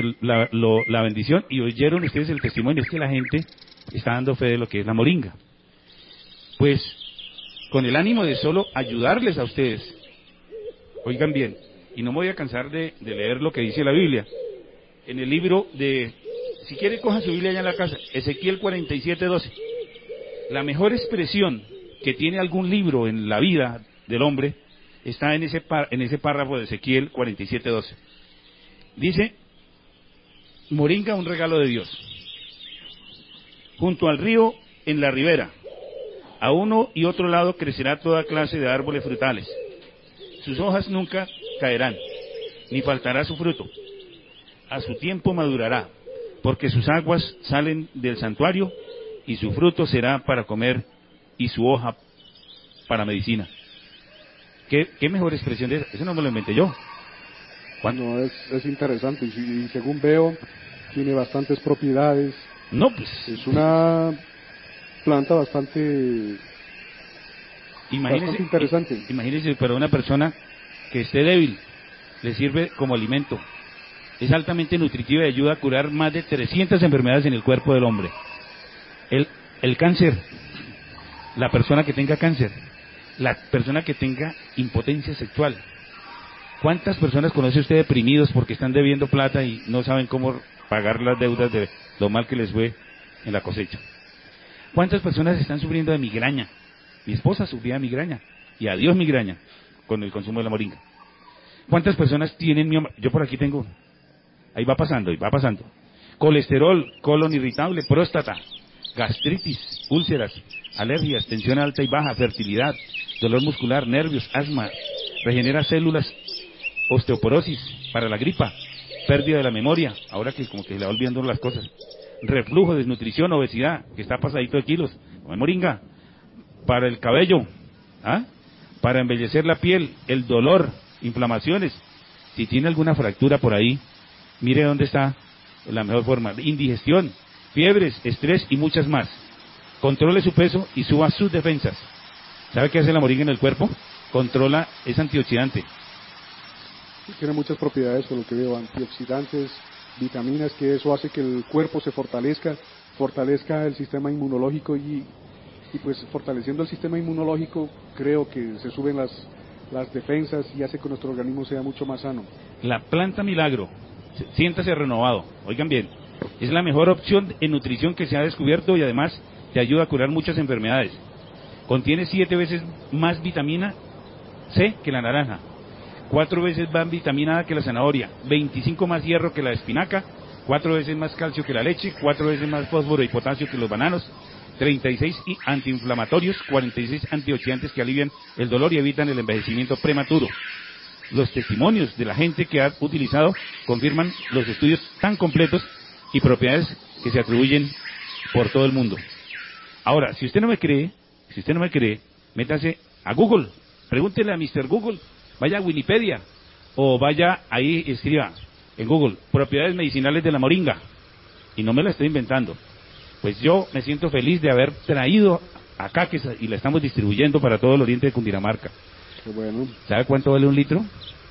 S5: la bendición, y oyeron ustedes el testimonio, es que la gente está dando fe de lo que es la moringa. Pues, con el ánimo de solo ayudarles a ustedes, oigan bien, y no me voy a cansar de leer lo que dice la Biblia. En el libro de, si quiere coja su Biblia allá en la casa, Ezequiel 47:12. La mejor expresión que tiene algún libro en la vida del hombre está en ese párrafo de Ezequiel 47:12. Dice, moringa, un regalo de Dios. Junto al río, en la ribera, A uno y otro lado crecerá toda clase de árboles frutales. Sus hojas nunca caerán, ni faltará su fruto. A su tiempo madurará, porque sus aguas salen del santuario, y su fruto será para comer, y su hoja para medicina. ¿Qué mejor expresión de esa? Eso no me lo inventé yo.
S6: No, es interesante, y según veo, tiene bastantes propiedades.
S5: No, pues...
S6: Es una planta bastante interesante.
S5: Imagínese, para una persona que esté débil, le sirve como alimento. Es altamente nutritiva y ayuda a curar más de 300 enfermedades en el cuerpo del hombre. El cáncer, la persona que tenga cáncer, la persona que tenga impotencia sexual. ¿Cuántas personas conoce usted deprimidos porque están debiendo plata y no saben cómo pagar las deudas de lo mal que les fue en la cosecha? ¿Cuántas personas están sufriendo de migraña? Mi esposa sufría de migraña, y adiós migraña, con el consumo de la moringa. ¿Cuántas personas tienen mioma? Yo por aquí tengo, ahí va pasando, colesterol, colon irritable, próstata, gastritis, úlceras, alergias, tensión alta y baja, fertilidad, dolor muscular, nervios, asma, regenera células, osteoporosis, para la gripa, pérdida de la memoria, ahora que como que se le va olvidando las cosas, reflujo, desnutrición, obesidad, que está pasadito de kilos, come moringa, para el cabello, para embellecer la piel, el dolor, inflamaciones, si tiene alguna fractura por ahí, mire dónde está la mejor forma, indigestión, fiebres, estrés y muchas más. Controle su peso y suba sus defensas. ¿Sabe qué hace la moringa en el cuerpo? Controla, es antioxidante.
S6: Tiene muchas propiedades, por lo que veo, antioxidantes, vitaminas, que eso hace que el cuerpo se fortalezca el sistema inmunológico y pues fortaleciendo el sistema inmunológico creo que se suben las defensas y hace que nuestro organismo sea mucho más sano.
S5: La planta milagro, siéntase renovado, oigan bien, es la mejor opción en nutrición que se ha descubierto y además te ayuda a curar muchas enfermedades. Contiene 7 veces más vitamina C que la naranja, 4 veces más vitamina A que la zanahoria, 25 más hierro que la espinaca, 4 veces más calcio que la leche, 4 veces más fósforo y potasio que los bananos, 36 antiinflamatorios, 46 antioxidantes que alivian el dolor y evitan el envejecimiento prematuro. Los testimonios de la gente que ha utilizado confirman los estudios tan completos y propiedades que se atribuyen por todo el mundo. Ahora, si usted no me cree, métase a Google, pregúntele a Mr. Google, vaya a Wikipedia o vaya ahí, escriba en Google, propiedades medicinales de la moringa, y no me la estoy inventando. Pues yo me siento feliz de haber traído acá y la estamos distribuyendo para todo el oriente de Cundinamarca.
S6: Qué bueno.
S5: ¿Sabe cuánto vale un litro?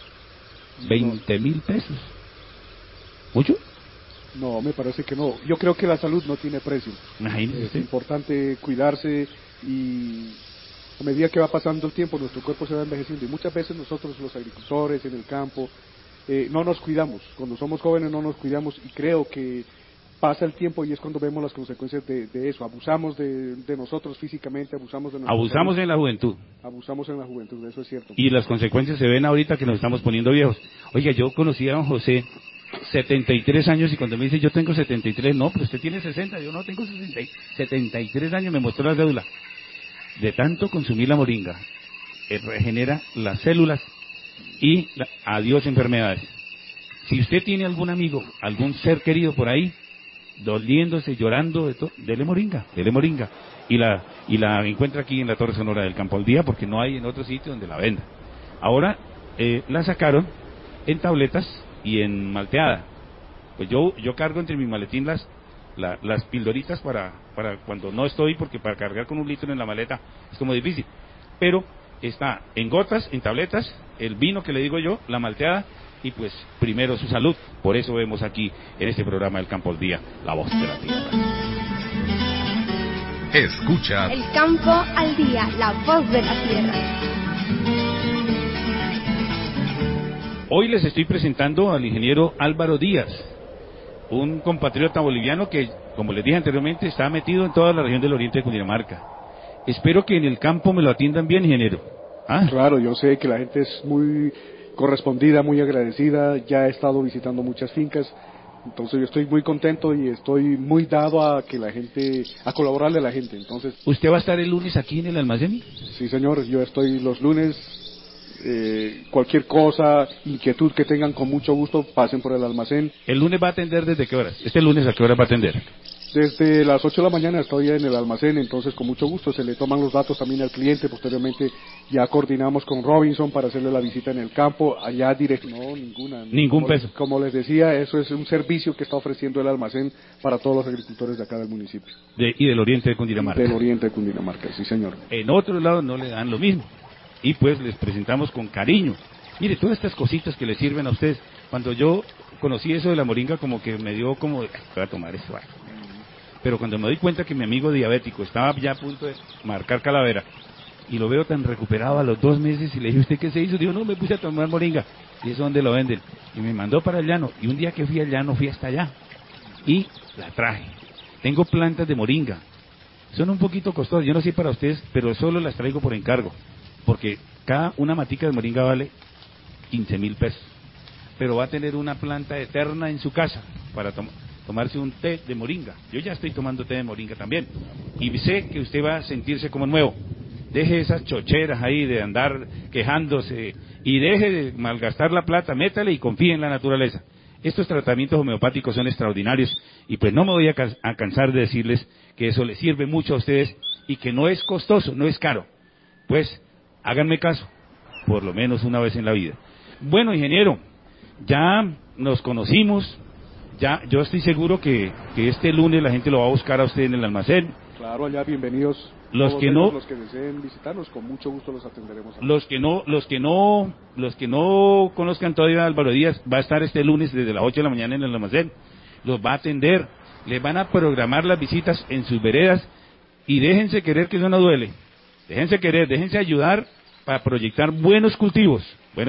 S5: 20.000 pesos. ¿Mucho?
S6: No, me parece que no. Yo creo que la salud no tiene precio. Es importante cuidarse y a medida que va pasando el tiempo nuestro cuerpo se va envejeciendo y muchas veces nosotros los agricultores en el campo no nos cuidamos. Cuando somos jóvenes no nos cuidamos y creo que pasa el tiempo y es cuando vemos las consecuencias de eso. Abusamos de nosotros físicamente, abusamos de nosotros.
S5: Abusamos en la juventud.
S6: Abusamos en la juventud, eso es cierto.
S5: Y las consecuencias se ven ahorita que nos estamos poniendo viejos. Oiga, yo conocí a don José, 73 años, y cuando me dice yo tengo 73, no, pero usted tiene 60, yo no tengo 73 años, me mostró la cédula. De tanto consumir la moringa, regenera las células y adiós enfermedades. Si usted tiene algún amigo, algún ser querido por ahí, doliéndose, llorando, dele moringa. Y la encuentra aquí en la Torre Sonora del Campo al Día, porque no hay en otro sitio donde la venda. Ahora la sacaron en tabletas y en malteada. Pues yo cargo entre mi maletín las pildoritas para cuando no estoy, porque para cargar con 1 litro en la maleta es como difícil. Pero está en gotas, en tabletas, el vino que le digo yo, la malteada, y pues primero su salud. Por eso vemos aquí en este programa del Campo al Día, la voz de la tierra.
S3: Escucha
S1: El Campo al Día, la voz de la tierra.
S5: Hoy les estoy presentando al ingeniero Álvaro Díaz, un compatriota boliviano que, como les dije anteriormente, está metido en toda la región del oriente de Cundinamarca. Espero que en el campo me lo atiendan bien, ingeniero.
S6: Claro, yo sé que la gente es muy correspondida, muy agradecida, ya he estado visitando muchas fincas, Entonces yo estoy muy contento y estoy muy dado a que la gente, a colaborarle a la gente. Entonces,
S5: ¿usted va a estar el lunes aquí en el almacén?
S6: Sí, señor, yo estoy los lunes. Cualquier cosa, inquietud que tengan, con mucho gusto pasen por el almacén.
S5: ¿El lunes va a atender desde qué horas? Este lunes, ¿a qué hora va a atender?
S6: Desde las 8 de la mañana estoy en el almacén, entonces con mucho gusto se le toman los datos también al cliente. Posteriormente ya coordinamos con Robinson para hacerle la visita en el campo, allá directo. No,
S5: ningún peso.
S6: Como les decía, eso es un servicio que está ofreciendo el almacén para todos los agricultores de acá del municipio.
S5: Y del oriente de Cundinamarca.
S6: Del oriente de Cundinamarca, sí señor.
S5: En otros lados no le dan lo mismo, y pues les presentamos con cariño. Mire, todas estas cositas que les sirven a ustedes. Cuando yo conocí eso de la moringa, como que me dio como, voy a tomar esto. Pero cuando me doy cuenta que mi amigo diabético estaba ya a punto de marcar calavera, y lo veo tan recuperado a los 2 meses, y le dije, ¿usted qué se hizo? Digo, no, me puse a tomar moringa. ¿Y eso dónde lo venden? Y me mandó para el llano, y un día que fui al llano, fui hasta allá, y la traje. Tengo plantas de moringa. Son un poquito costosas, yo no sé para ustedes, pero solo las traigo por encargo, porque una matica de moringa vale 15,000 pesos. Pero va a tener una planta eterna en su casa para tomarse un té de moringa. Yo ya estoy tomando té de moringa también. Y sé que usted va a sentirse como nuevo. Deje esas chocheras ahí de andar quejándose y deje de malgastar la plata, métale y confíe en la naturaleza. Estos tratamientos homeopáticos son extraordinarios y pues no me voy a cansar de decirles que eso les sirve mucho a ustedes y que no es costoso, no es caro. Pues háganme caso, por lo menos una vez en la vida. Bueno, ingeniero, ya nos conocimos. Ya, yo estoy seguro que este lunes la gente lo va a buscar a usted en el almacén.
S6: Claro, allá bienvenidos.
S5: Los que
S6: deseen visitarnos, con mucho gusto los atenderemos.
S5: Los que no conozcan todavía a Álvaro Díaz, va a estar este lunes desde las 8 de la mañana en el almacén. Los va a atender, les van a programar las visitas en sus veredas y déjense querer, que eso no duele. Déjense querer, déjense ayudar para proyectar buenos cultivos.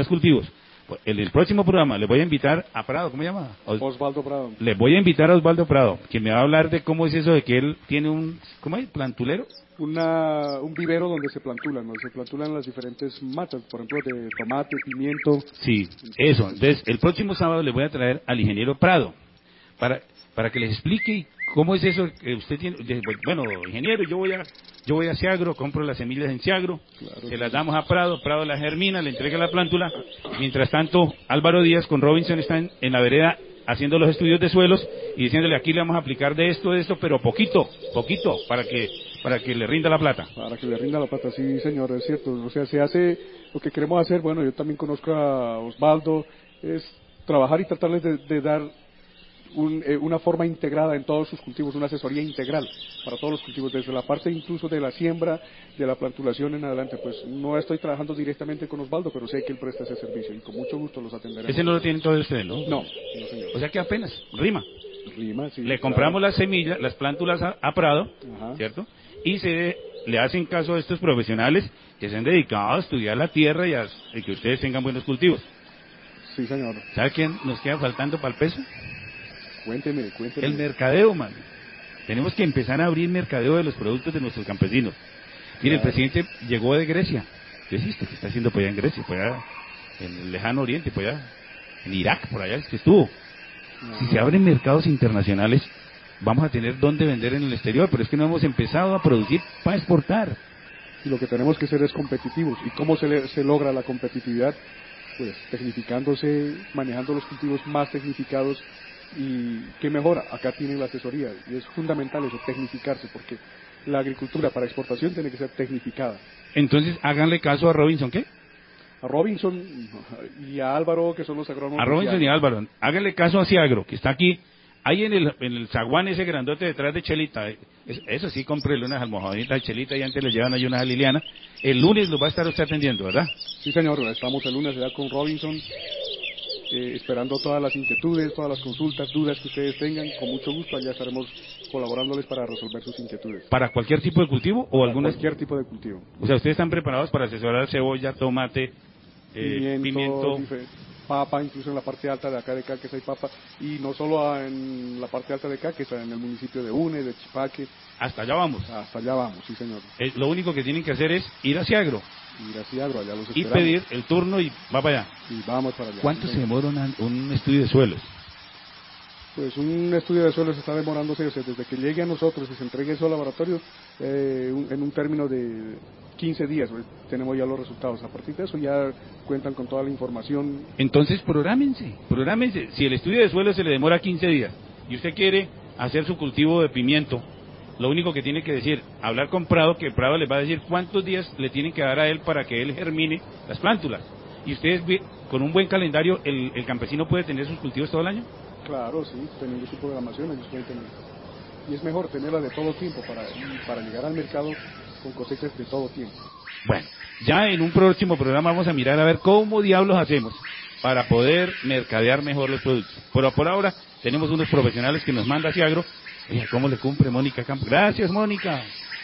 S5: En el próximo programa les voy a invitar a Prado, ¿cómo se llama?
S6: Osvaldo Prado.
S5: Les voy a invitar a Osvaldo Prado, que me va a hablar de cómo es eso de que él tiene ¿cómo es? ¿Plantulero?
S6: Un vivero donde se plantulan las diferentes matas, por ejemplo, de tomate, pimiento.
S5: Sí, eso. Entonces, el próximo sábado les voy a traer al ingeniero Prado, para que les explique cómo es eso que usted tiene. Bueno, ingeniero, yo voy a Ciagro, compro las semillas en Ciagro, se las damos a Prado las germina, le entrega la plántula. Mientras tanto, Álvaro Díaz con Robinson están en la vereda haciendo los estudios de suelos y diciéndole, aquí le vamos a aplicar de esto, pero poquito, para que le rinda la plata.
S6: Para que le rinda la plata, sí señor, es cierto. O sea, se hace lo que queremos hacer. Bueno, yo también conozco a Osvaldo, es trabajar y tratarles de dar una forma integrada en todos sus cultivos, una asesoría integral para todos los cultivos, desde la parte incluso de la siembra, de la plantulación en adelante. Pues no estoy trabajando directamente con Osvaldo, pero sé que él presta ese servicio y con mucho gusto los atenderemos.
S5: Ese no lo tienen todos ustedes, ¿no?
S6: No, señor.
S5: O sea que apenas rima,
S6: sí.
S5: Le compramos las semillas, las plántulas a Prado, ajá, ¿cierto? Y le hacen caso a estos profesionales que se han dedicado a estudiar la tierra y que ustedes tengan buenos cultivos.
S6: Sí, señor.
S5: ¿Sabe qué nos queda faltando para el peso?
S6: Cuénteme.
S5: El mercadeo, man. Tenemos que empezar a abrir mercadeo de los productos de nuestros campesinos. Mire, el presidente llegó de Grecia. ¿Qué es esto que está haciendo por allá en Grecia? Por allá en el lejano oriente, por allá en Irak, por allá es que estuvo. Si se abren mercados internacionales, vamos a tener dónde vender en el exterior, pero es que no hemos empezado a producir para exportar.
S6: Y lo que tenemos que ser es competitivos. ¿Y cómo se logra la competitividad? Pues tecnificándose, manejando los cultivos más tecnificados. Y qué mejor, acá tienen la asesoría y es fundamental eso, tecnificarse, porque la agricultura para exportación tiene que ser tecnificada.
S5: Entonces háganle caso a Robinson, ¿qué?
S6: A Robinson y a Álvaro, que son los agrónomos.
S5: A Robinson y a Álvaro, háganle caso a Ciagro, que está aquí, ahí en el zaguán ese grandote detrás de Chelita. Eso sí, cómprele unas almohaditas de Chelita y antes le llevan ahí unas a Liliana. El lunes lo va a estar usted atendiendo, ¿verdad?
S6: Sí, señor, estamos el lunes ya con Robinson. Esperando todas las inquietudes, todas las consultas, dudas que ustedes tengan, con mucho gusto allá estaremos colaborándoles para resolver sus inquietudes.
S5: ¿Para cualquier tipo de cultivo o alguna?
S6: Cualquier tipo de cultivo.
S5: O sea, ustedes están preparados para asesorar cebolla, tomate, pimiento,
S6: papa, incluso en la parte alta de acá de Caquesa hay papa, y no solo en la parte alta de Caquesa, en el municipio de Une, de Chipaque.
S5: Hasta allá vamos.
S6: Hasta allá vamos, sí señor.
S5: Lo único que tienen que hacer es ir a Ciagro.
S6: Allá los esperamos.
S5: Y pedir el turno y va para allá.
S6: Y vamos para allá.
S5: ¿Cuánto se demora un estudio de suelos?
S6: Pues un estudio de suelo se está demorándose, o sea, desde que llegue a nosotros y se entregue eso al laboratorio, en un término de 15 días, pues, tenemos ya los resultados. A partir de eso ya cuentan con toda la información.
S5: Entonces prográmense. Si el estudio de suelo se le demora 15 días y usted quiere hacer su cultivo de pimiento, lo único que tiene que decir, hablar con Prado, que Prado les va a decir cuántos días le tienen que dar a él para que él germine las plántulas. Y ustedes, con un buen calendario, el campesino puede tener sus cultivos todo el año.
S6: Claro, sí, teniendo su programación ellos pueden tener. Y es mejor tenerla de todo tiempo para llegar al mercado con cosechas de todo tiempo.
S5: Bueno, ya en un próximo programa vamos a mirar a ver cómo diablos hacemos para poder mercadear mejor los productos. Pero por ahora tenemos unos profesionales que nos manda Ciagro. Oye, ¿cómo le cumple Mónica Campos? Gracias, Mónica.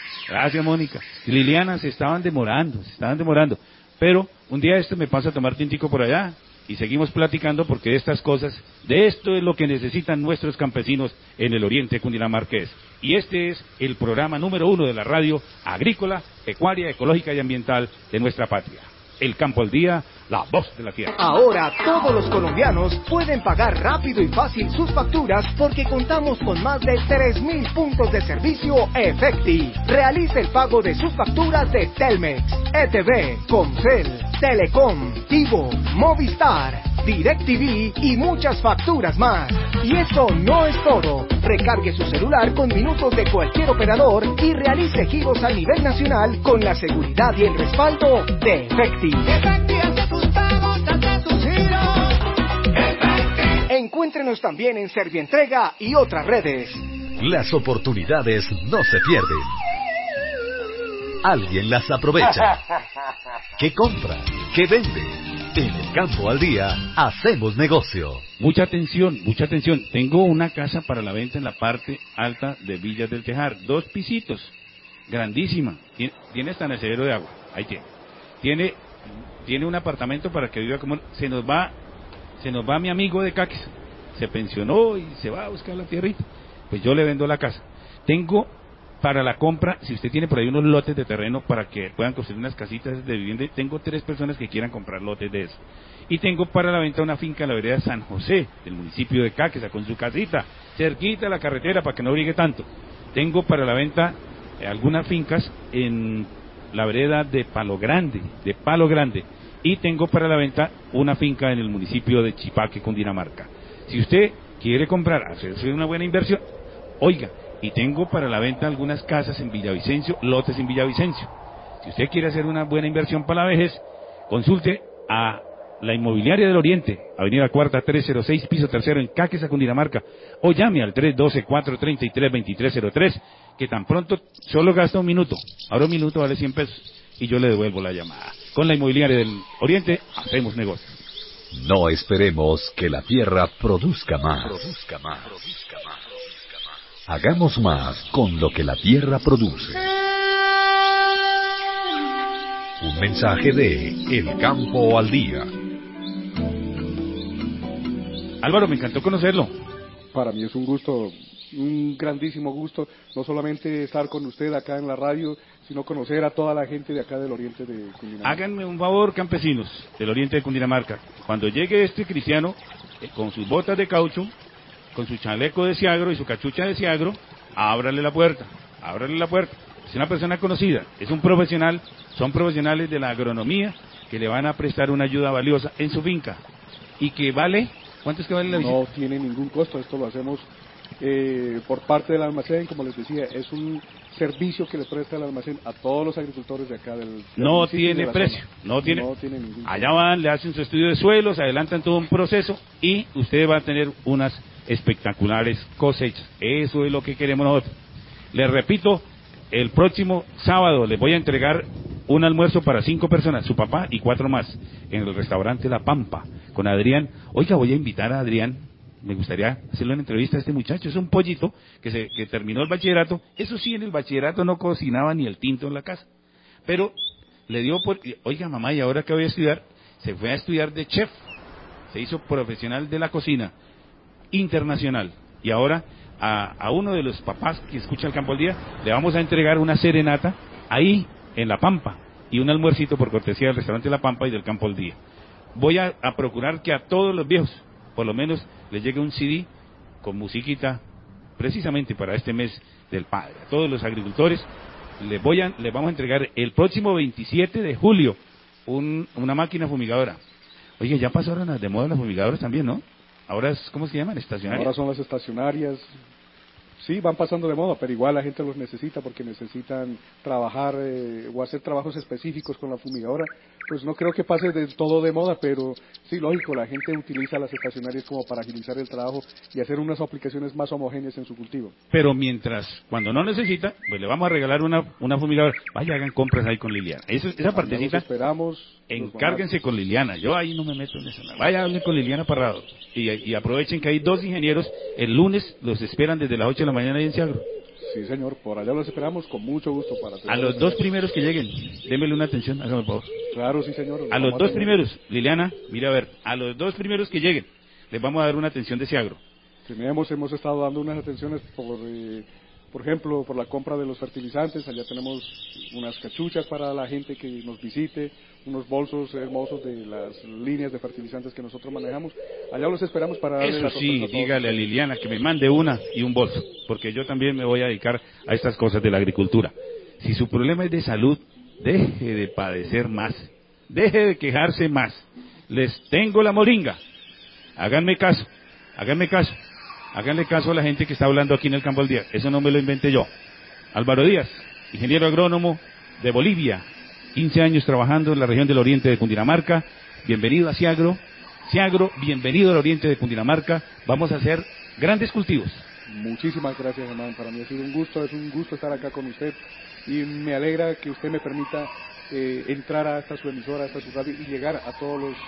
S5: Liliana, se estaban demorando. Pero un día me paso a tomar tintico por allá y seguimos platicando, porque de estas cosas, de esto es lo que necesitan nuestros campesinos en el oriente cundinamarqués. Y este es el programa número 1 de la radio agrícola, pecuaria, ecológica y ambiental de nuestra patria. El Campo al Día, la voz de la tierra.
S7: Ahora todos los colombianos pueden pagar rápido y fácil sus facturas porque contamos con más de 3.000 puntos de servicio Efecti. Realice el pago de sus facturas de Telmex, ETV, Comcel, Telecom, Tigo, Movistar, DirecTV y muchas facturas más. Y eso no es todo. Recargue su celular con minutos de cualquier operador y realice giros a nivel nacional con la seguridad y el respaldo de Efecti.
S4: Efecti hace tus pagos, hace tus giros. Efecti.
S7: Encuéntrenos también en Servientrega y otras redes.
S3: Las oportunidades no se pierden. Alguien las aprovecha. ¿Qué compra? ¿Qué vende? En el Campo al Día hacemos negocio.
S5: Mucha atención. Tengo una casa para la venta en la parte alta de Villas del Tejar. 2 pisitos. Grandísima. Tiene estanecedero de agua. Ahí tiene un apartamento para que viva como... Se nos va mi amigo de Caques. Se pensionó y se va a buscar la tierrita. Pues yo le vendo la casa. Tengo para la compra, si usted tiene por ahí unos lotes de terreno para que puedan construir unas casitas de vivienda, tengo 3 personas que quieran comprar lotes de eso. Y tengo para la venta una finca en la vereda San José, del municipio de Caquesa, con su casita, cerquita de la carretera para que no briegue tanto. Tengo para la venta algunas fincas en la vereda de Palo Grande, y tengo para la venta una finca en el municipio de Chipaque, Cundinamarca. Si usted quiere comprar, hacerse una buena inversión, oiga, y tengo para la venta algunas casas en Villavicencio, lotes en Villavicencio. Si usted quiere hacer una buena inversión para la vejez, consulte a la Inmobiliaria del Oriente, Avenida Cuarta 306, piso 3 en Caquesa, Cundinamarca, o llame al 312-433-2303, que tan pronto solo gasta un minuto. Ahora un minuto vale 100 pesos y yo le devuelvo la llamada. Con la Inmobiliaria del Oriente hacemos negocio.
S3: No esperemos que la tierra produzca más. Hagamos más con lo que la tierra produce. Un mensaje de El Campo al Día.
S5: Álvaro, me encantó conocerlo.
S6: Para mí es un gusto, un grandísimo gusto, no solamente estar con usted acá en la radio, sino conocer a toda la gente de acá del oriente de Cundinamarca.
S5: Háganme un favor, campesinos del oriente de Cundinamarca. Cuando llegue este cristiano, con sus botas de caucho, con su chaleco de Ciagro y su cachucha de Ciagro, ábrale la puerta. Es una persona conocida, es un profesional, son profesionales de la agronomía que le van a prestar una ayuda valiosa en su finca. Y que vale, ¿cuánto es que vale la visita?
S6: No tiene ningún costo, esto lo hacemos por parte del almacén, como les decía, es un servicio que le presta el almacén a todos los agricultores de acá del
S5: no tiene precio, no tiene ningún allá van, le hacen su estudio de suelos, adelantan todo un proceso y usted va a tener unas espectaculares cosechas. Eso es lo que queremos nosotros. Les repito, el próximo sábado les voy a entregar un almuerzo para 5 personas, su papá y 4 más, en el restaurante La Pampa, con Adrián. Oiga, voy a invitar a Adrián, me gustaría hacerle una entrevista a este muchacho, es un pollito que terminó el bachillerato. Eso sí, en el bachillerato no cocinaba ni el tinto en la casa, pero le dio por, oiga mamá, ¿y ahora qué voy a estudiar? Se fue a estudiar de chef, se hizo profesional de la cocina internacional, y ahora a uno de los papás que escucha El Campo al Día le vamos a entregar una serenata ahí en La Pampa y un almuercito por cortesía del restaurante La Pampa y del Campo al Día. Voy a procurar que a todos los viejos por lo menos les llegue un CD con musiquita, precisamente para este mes del padre. A todos los agricultores les vamos a entregar el próximo 27 de julio una máquina fumigadora. Oye, ya pasaron las de moda las fumigadoras también, ¿no? Ahora es, ¿cómo se llaman? Estacionarias.
S6: Ahora son las estacionarias. Sí, van pasando de moda, pero igual la gente los necesita porque necesitan trabajar o hacer trabajos específicos con la fumigadora. Pues no creo que pase del todo de moda, pero sí, lógico, la gente utiliza las estacionarias como para agilizar el trabajo y hacer unas aplicaciones más homogéneas en su cultivo.
S5: Pero cuando no necesita, pues le vamos a regalar una fumigadora. Vaya, hagan compras ahí con Liliana. Esa partecita, encárguense con Liliana. Yo ahí no me meto en eso. Vaya, hablen con Liliana Parrado. Y aprovechen que hay 2 ingenieros. El lunes los esperan desde las 8 de la mañana ahí en Ciagro.
S6: Sí, señor, por allá los esperamos con mucho gusto.
S5: A los 2 primeros que lleguen, démele una atención, hágame por favor.
S6: Claro, sí, señor.
S5: A los 2 primeros, Liliana, mira a ver, a los 2 primeros que lleguen, les vamos a dar una atención de Ciagro.
S6: Hemos estado dando unas atenciones por ejemplo, por la compra de los fertilizantes. Allá tenemos unas cachuchas para la gente que nos visite, unos bolsos hermosos de las líneas de fertilizantes que nosotros manejamos. Allá los esperamos para darle
S5: Eso sí, dígale a Liliana que me mande una y un bolso, porque yo también me voy a dedicar a estas cosas de la agricultura. Si su problema es de salud, deje de padecer más, deje de quejarse más. Les tengo la moringa. Háganle caso. Háganle caso a la gente que está hablando aquí en el Campo al Día. Eso no me lo inventé yo. Álvaro Díaz, ingeniero agrónomo de Bolivia, 15 años trabajando en la región del oriente de Cundinamarca. Bienvenido a Ciagro. Ciagro, bienvenido al oriente de Cundinamarca. Vamos a hacer grandes cultivos.
S6: Muchísimas gracias, hermano. Para mí ha sido un gusto estar acá con usted. Y me alegra que usted me permita entrar hasta su emisora, hasta su radio y llegar a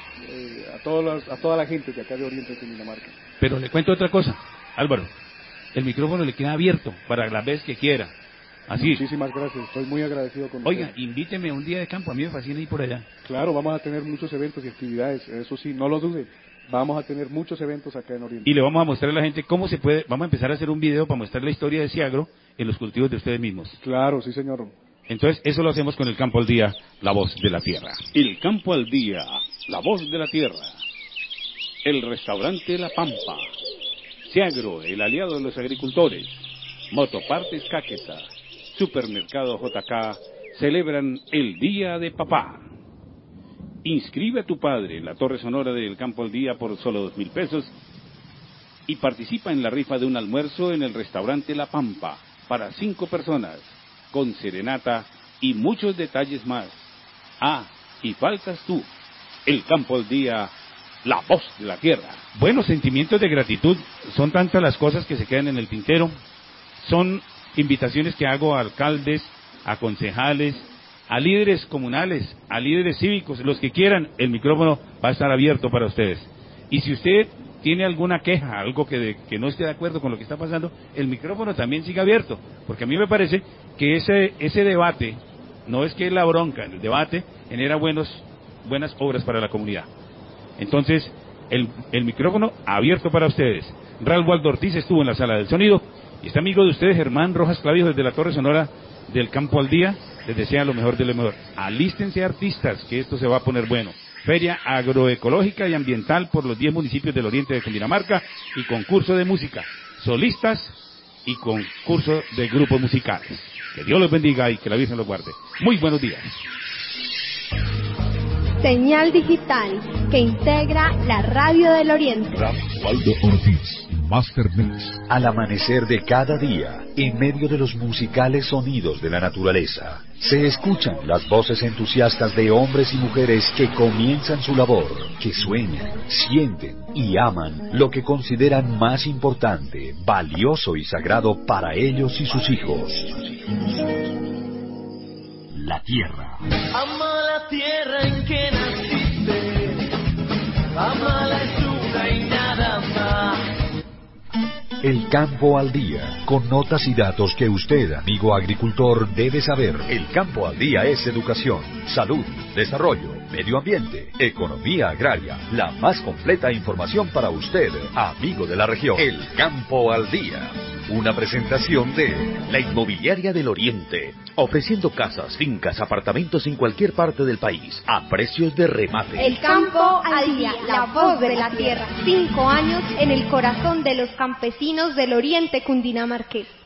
S6: toda la gente de acá de Oriente de Cundinamarca.
S5: Pero le cuento otra cosa, Álvaro, el micrófono le queda abierto para la vez que quiera. Así.
S6: Muchísimas gracias, estoy muy agradecido con
S5: Oiga,
S6: usted.
S5: invíteme un día de campo, a mí me fascina ir por allá.
S6: Claro, vamos a tener muchos eventos y actividades, eso sí, no lo dude. Vamos a tener muchos eventos acá en Oriente.
S5: Y le vamos a mostrar a la gente cómo se puede, vamos a empezar a hacer un video para mostrar la historia de Ciagro en los cultivos de ustedes mismos.
S6: Claro, sí señor.
S5: Entonces, eso lo hacemos con el Campo al Día, la voz de la tierra.
S14: El Campo al Día, la voz de la tierra. El restaurante La Pampa. Ciagro, el aliado de los agricultores. Motopartes Caqueta. Supermercado JK celebran el Día de Papá. Inscribe a tu padre en la Torre Sonora del Campo al Día por solo 2,000 pesos y participa en la rifa de un almuerzo en el restaurante La Pampa para 5 personas, con serenata y muchos detalles más. Ah, y faltas tú. El Campo al Día, la voz de la tierra.
S5: Buenos sentimientos de gratitud, son tantas las cosas que se quedan en el tintero, son invitaciones que hago a alcaldes, a concejales, a líderes comunales, a líderes cívicos, los que quieran, el micrófono va a estar abierto para ustedes. Y si usted tiene alguna queja, algo que no esté de acuerdo con lo que está pasando, el micrófono también sigue abierto, porque a mí me parece que ese debate, no es que es la bronca, el debate genera buenas obras para la comunidad. Entonces, el micrófono abierto para ustedes. Ralph Waldo Ortiz estuvo en la sala del sonido, y este amigo de ustedes, Germán Rojas Clavijo, desde la Torre Sonora del Campo al Día, les desea lo mejor de lo mejor. Alístense artistas, que esto se va a poner bueno. Feria agroecológica y ambiental por los 10 municipios del oriente de Cundinamarca y concurso de música, solistas y concurso de grupos musicales. Que Dios los bendiga y que la Virgen los guarde. Muy buenos días.
S1: Señal digital que integra la radio del oriente.
S3: Waldo Ortiz, Master Mix. Al amanecer de cada día, en medio de los musicales sonidos de la naturaleza, se escuchan las voces entusiastas de hombres y mujeres que comienzan su labor, que sueñan, sienten y aman lo que consideran más importante, valioso y sagrado para ellos y sus hijos. La tierra.
S4: Ama la tierra en que naciste, ama la luna y nada más.
S3: El Campo al Día, con notas y datos que usted, amigo agricultor, debe saber. El Campo al Día es educación, salud, desarrollo, medio ambiente, economía agraria, la más completa información para usted, amigo de la región. El Campo al Día. Una presentación de la Inmobiliaria del Oriente, ofreciendo casas, fincas, apartamentos en cualquier parte del país, a precios de remate.
S1: El campo al día, la voz de la tierra. 5 años en el corazón de los campesinos del Oriente cundinamarqués.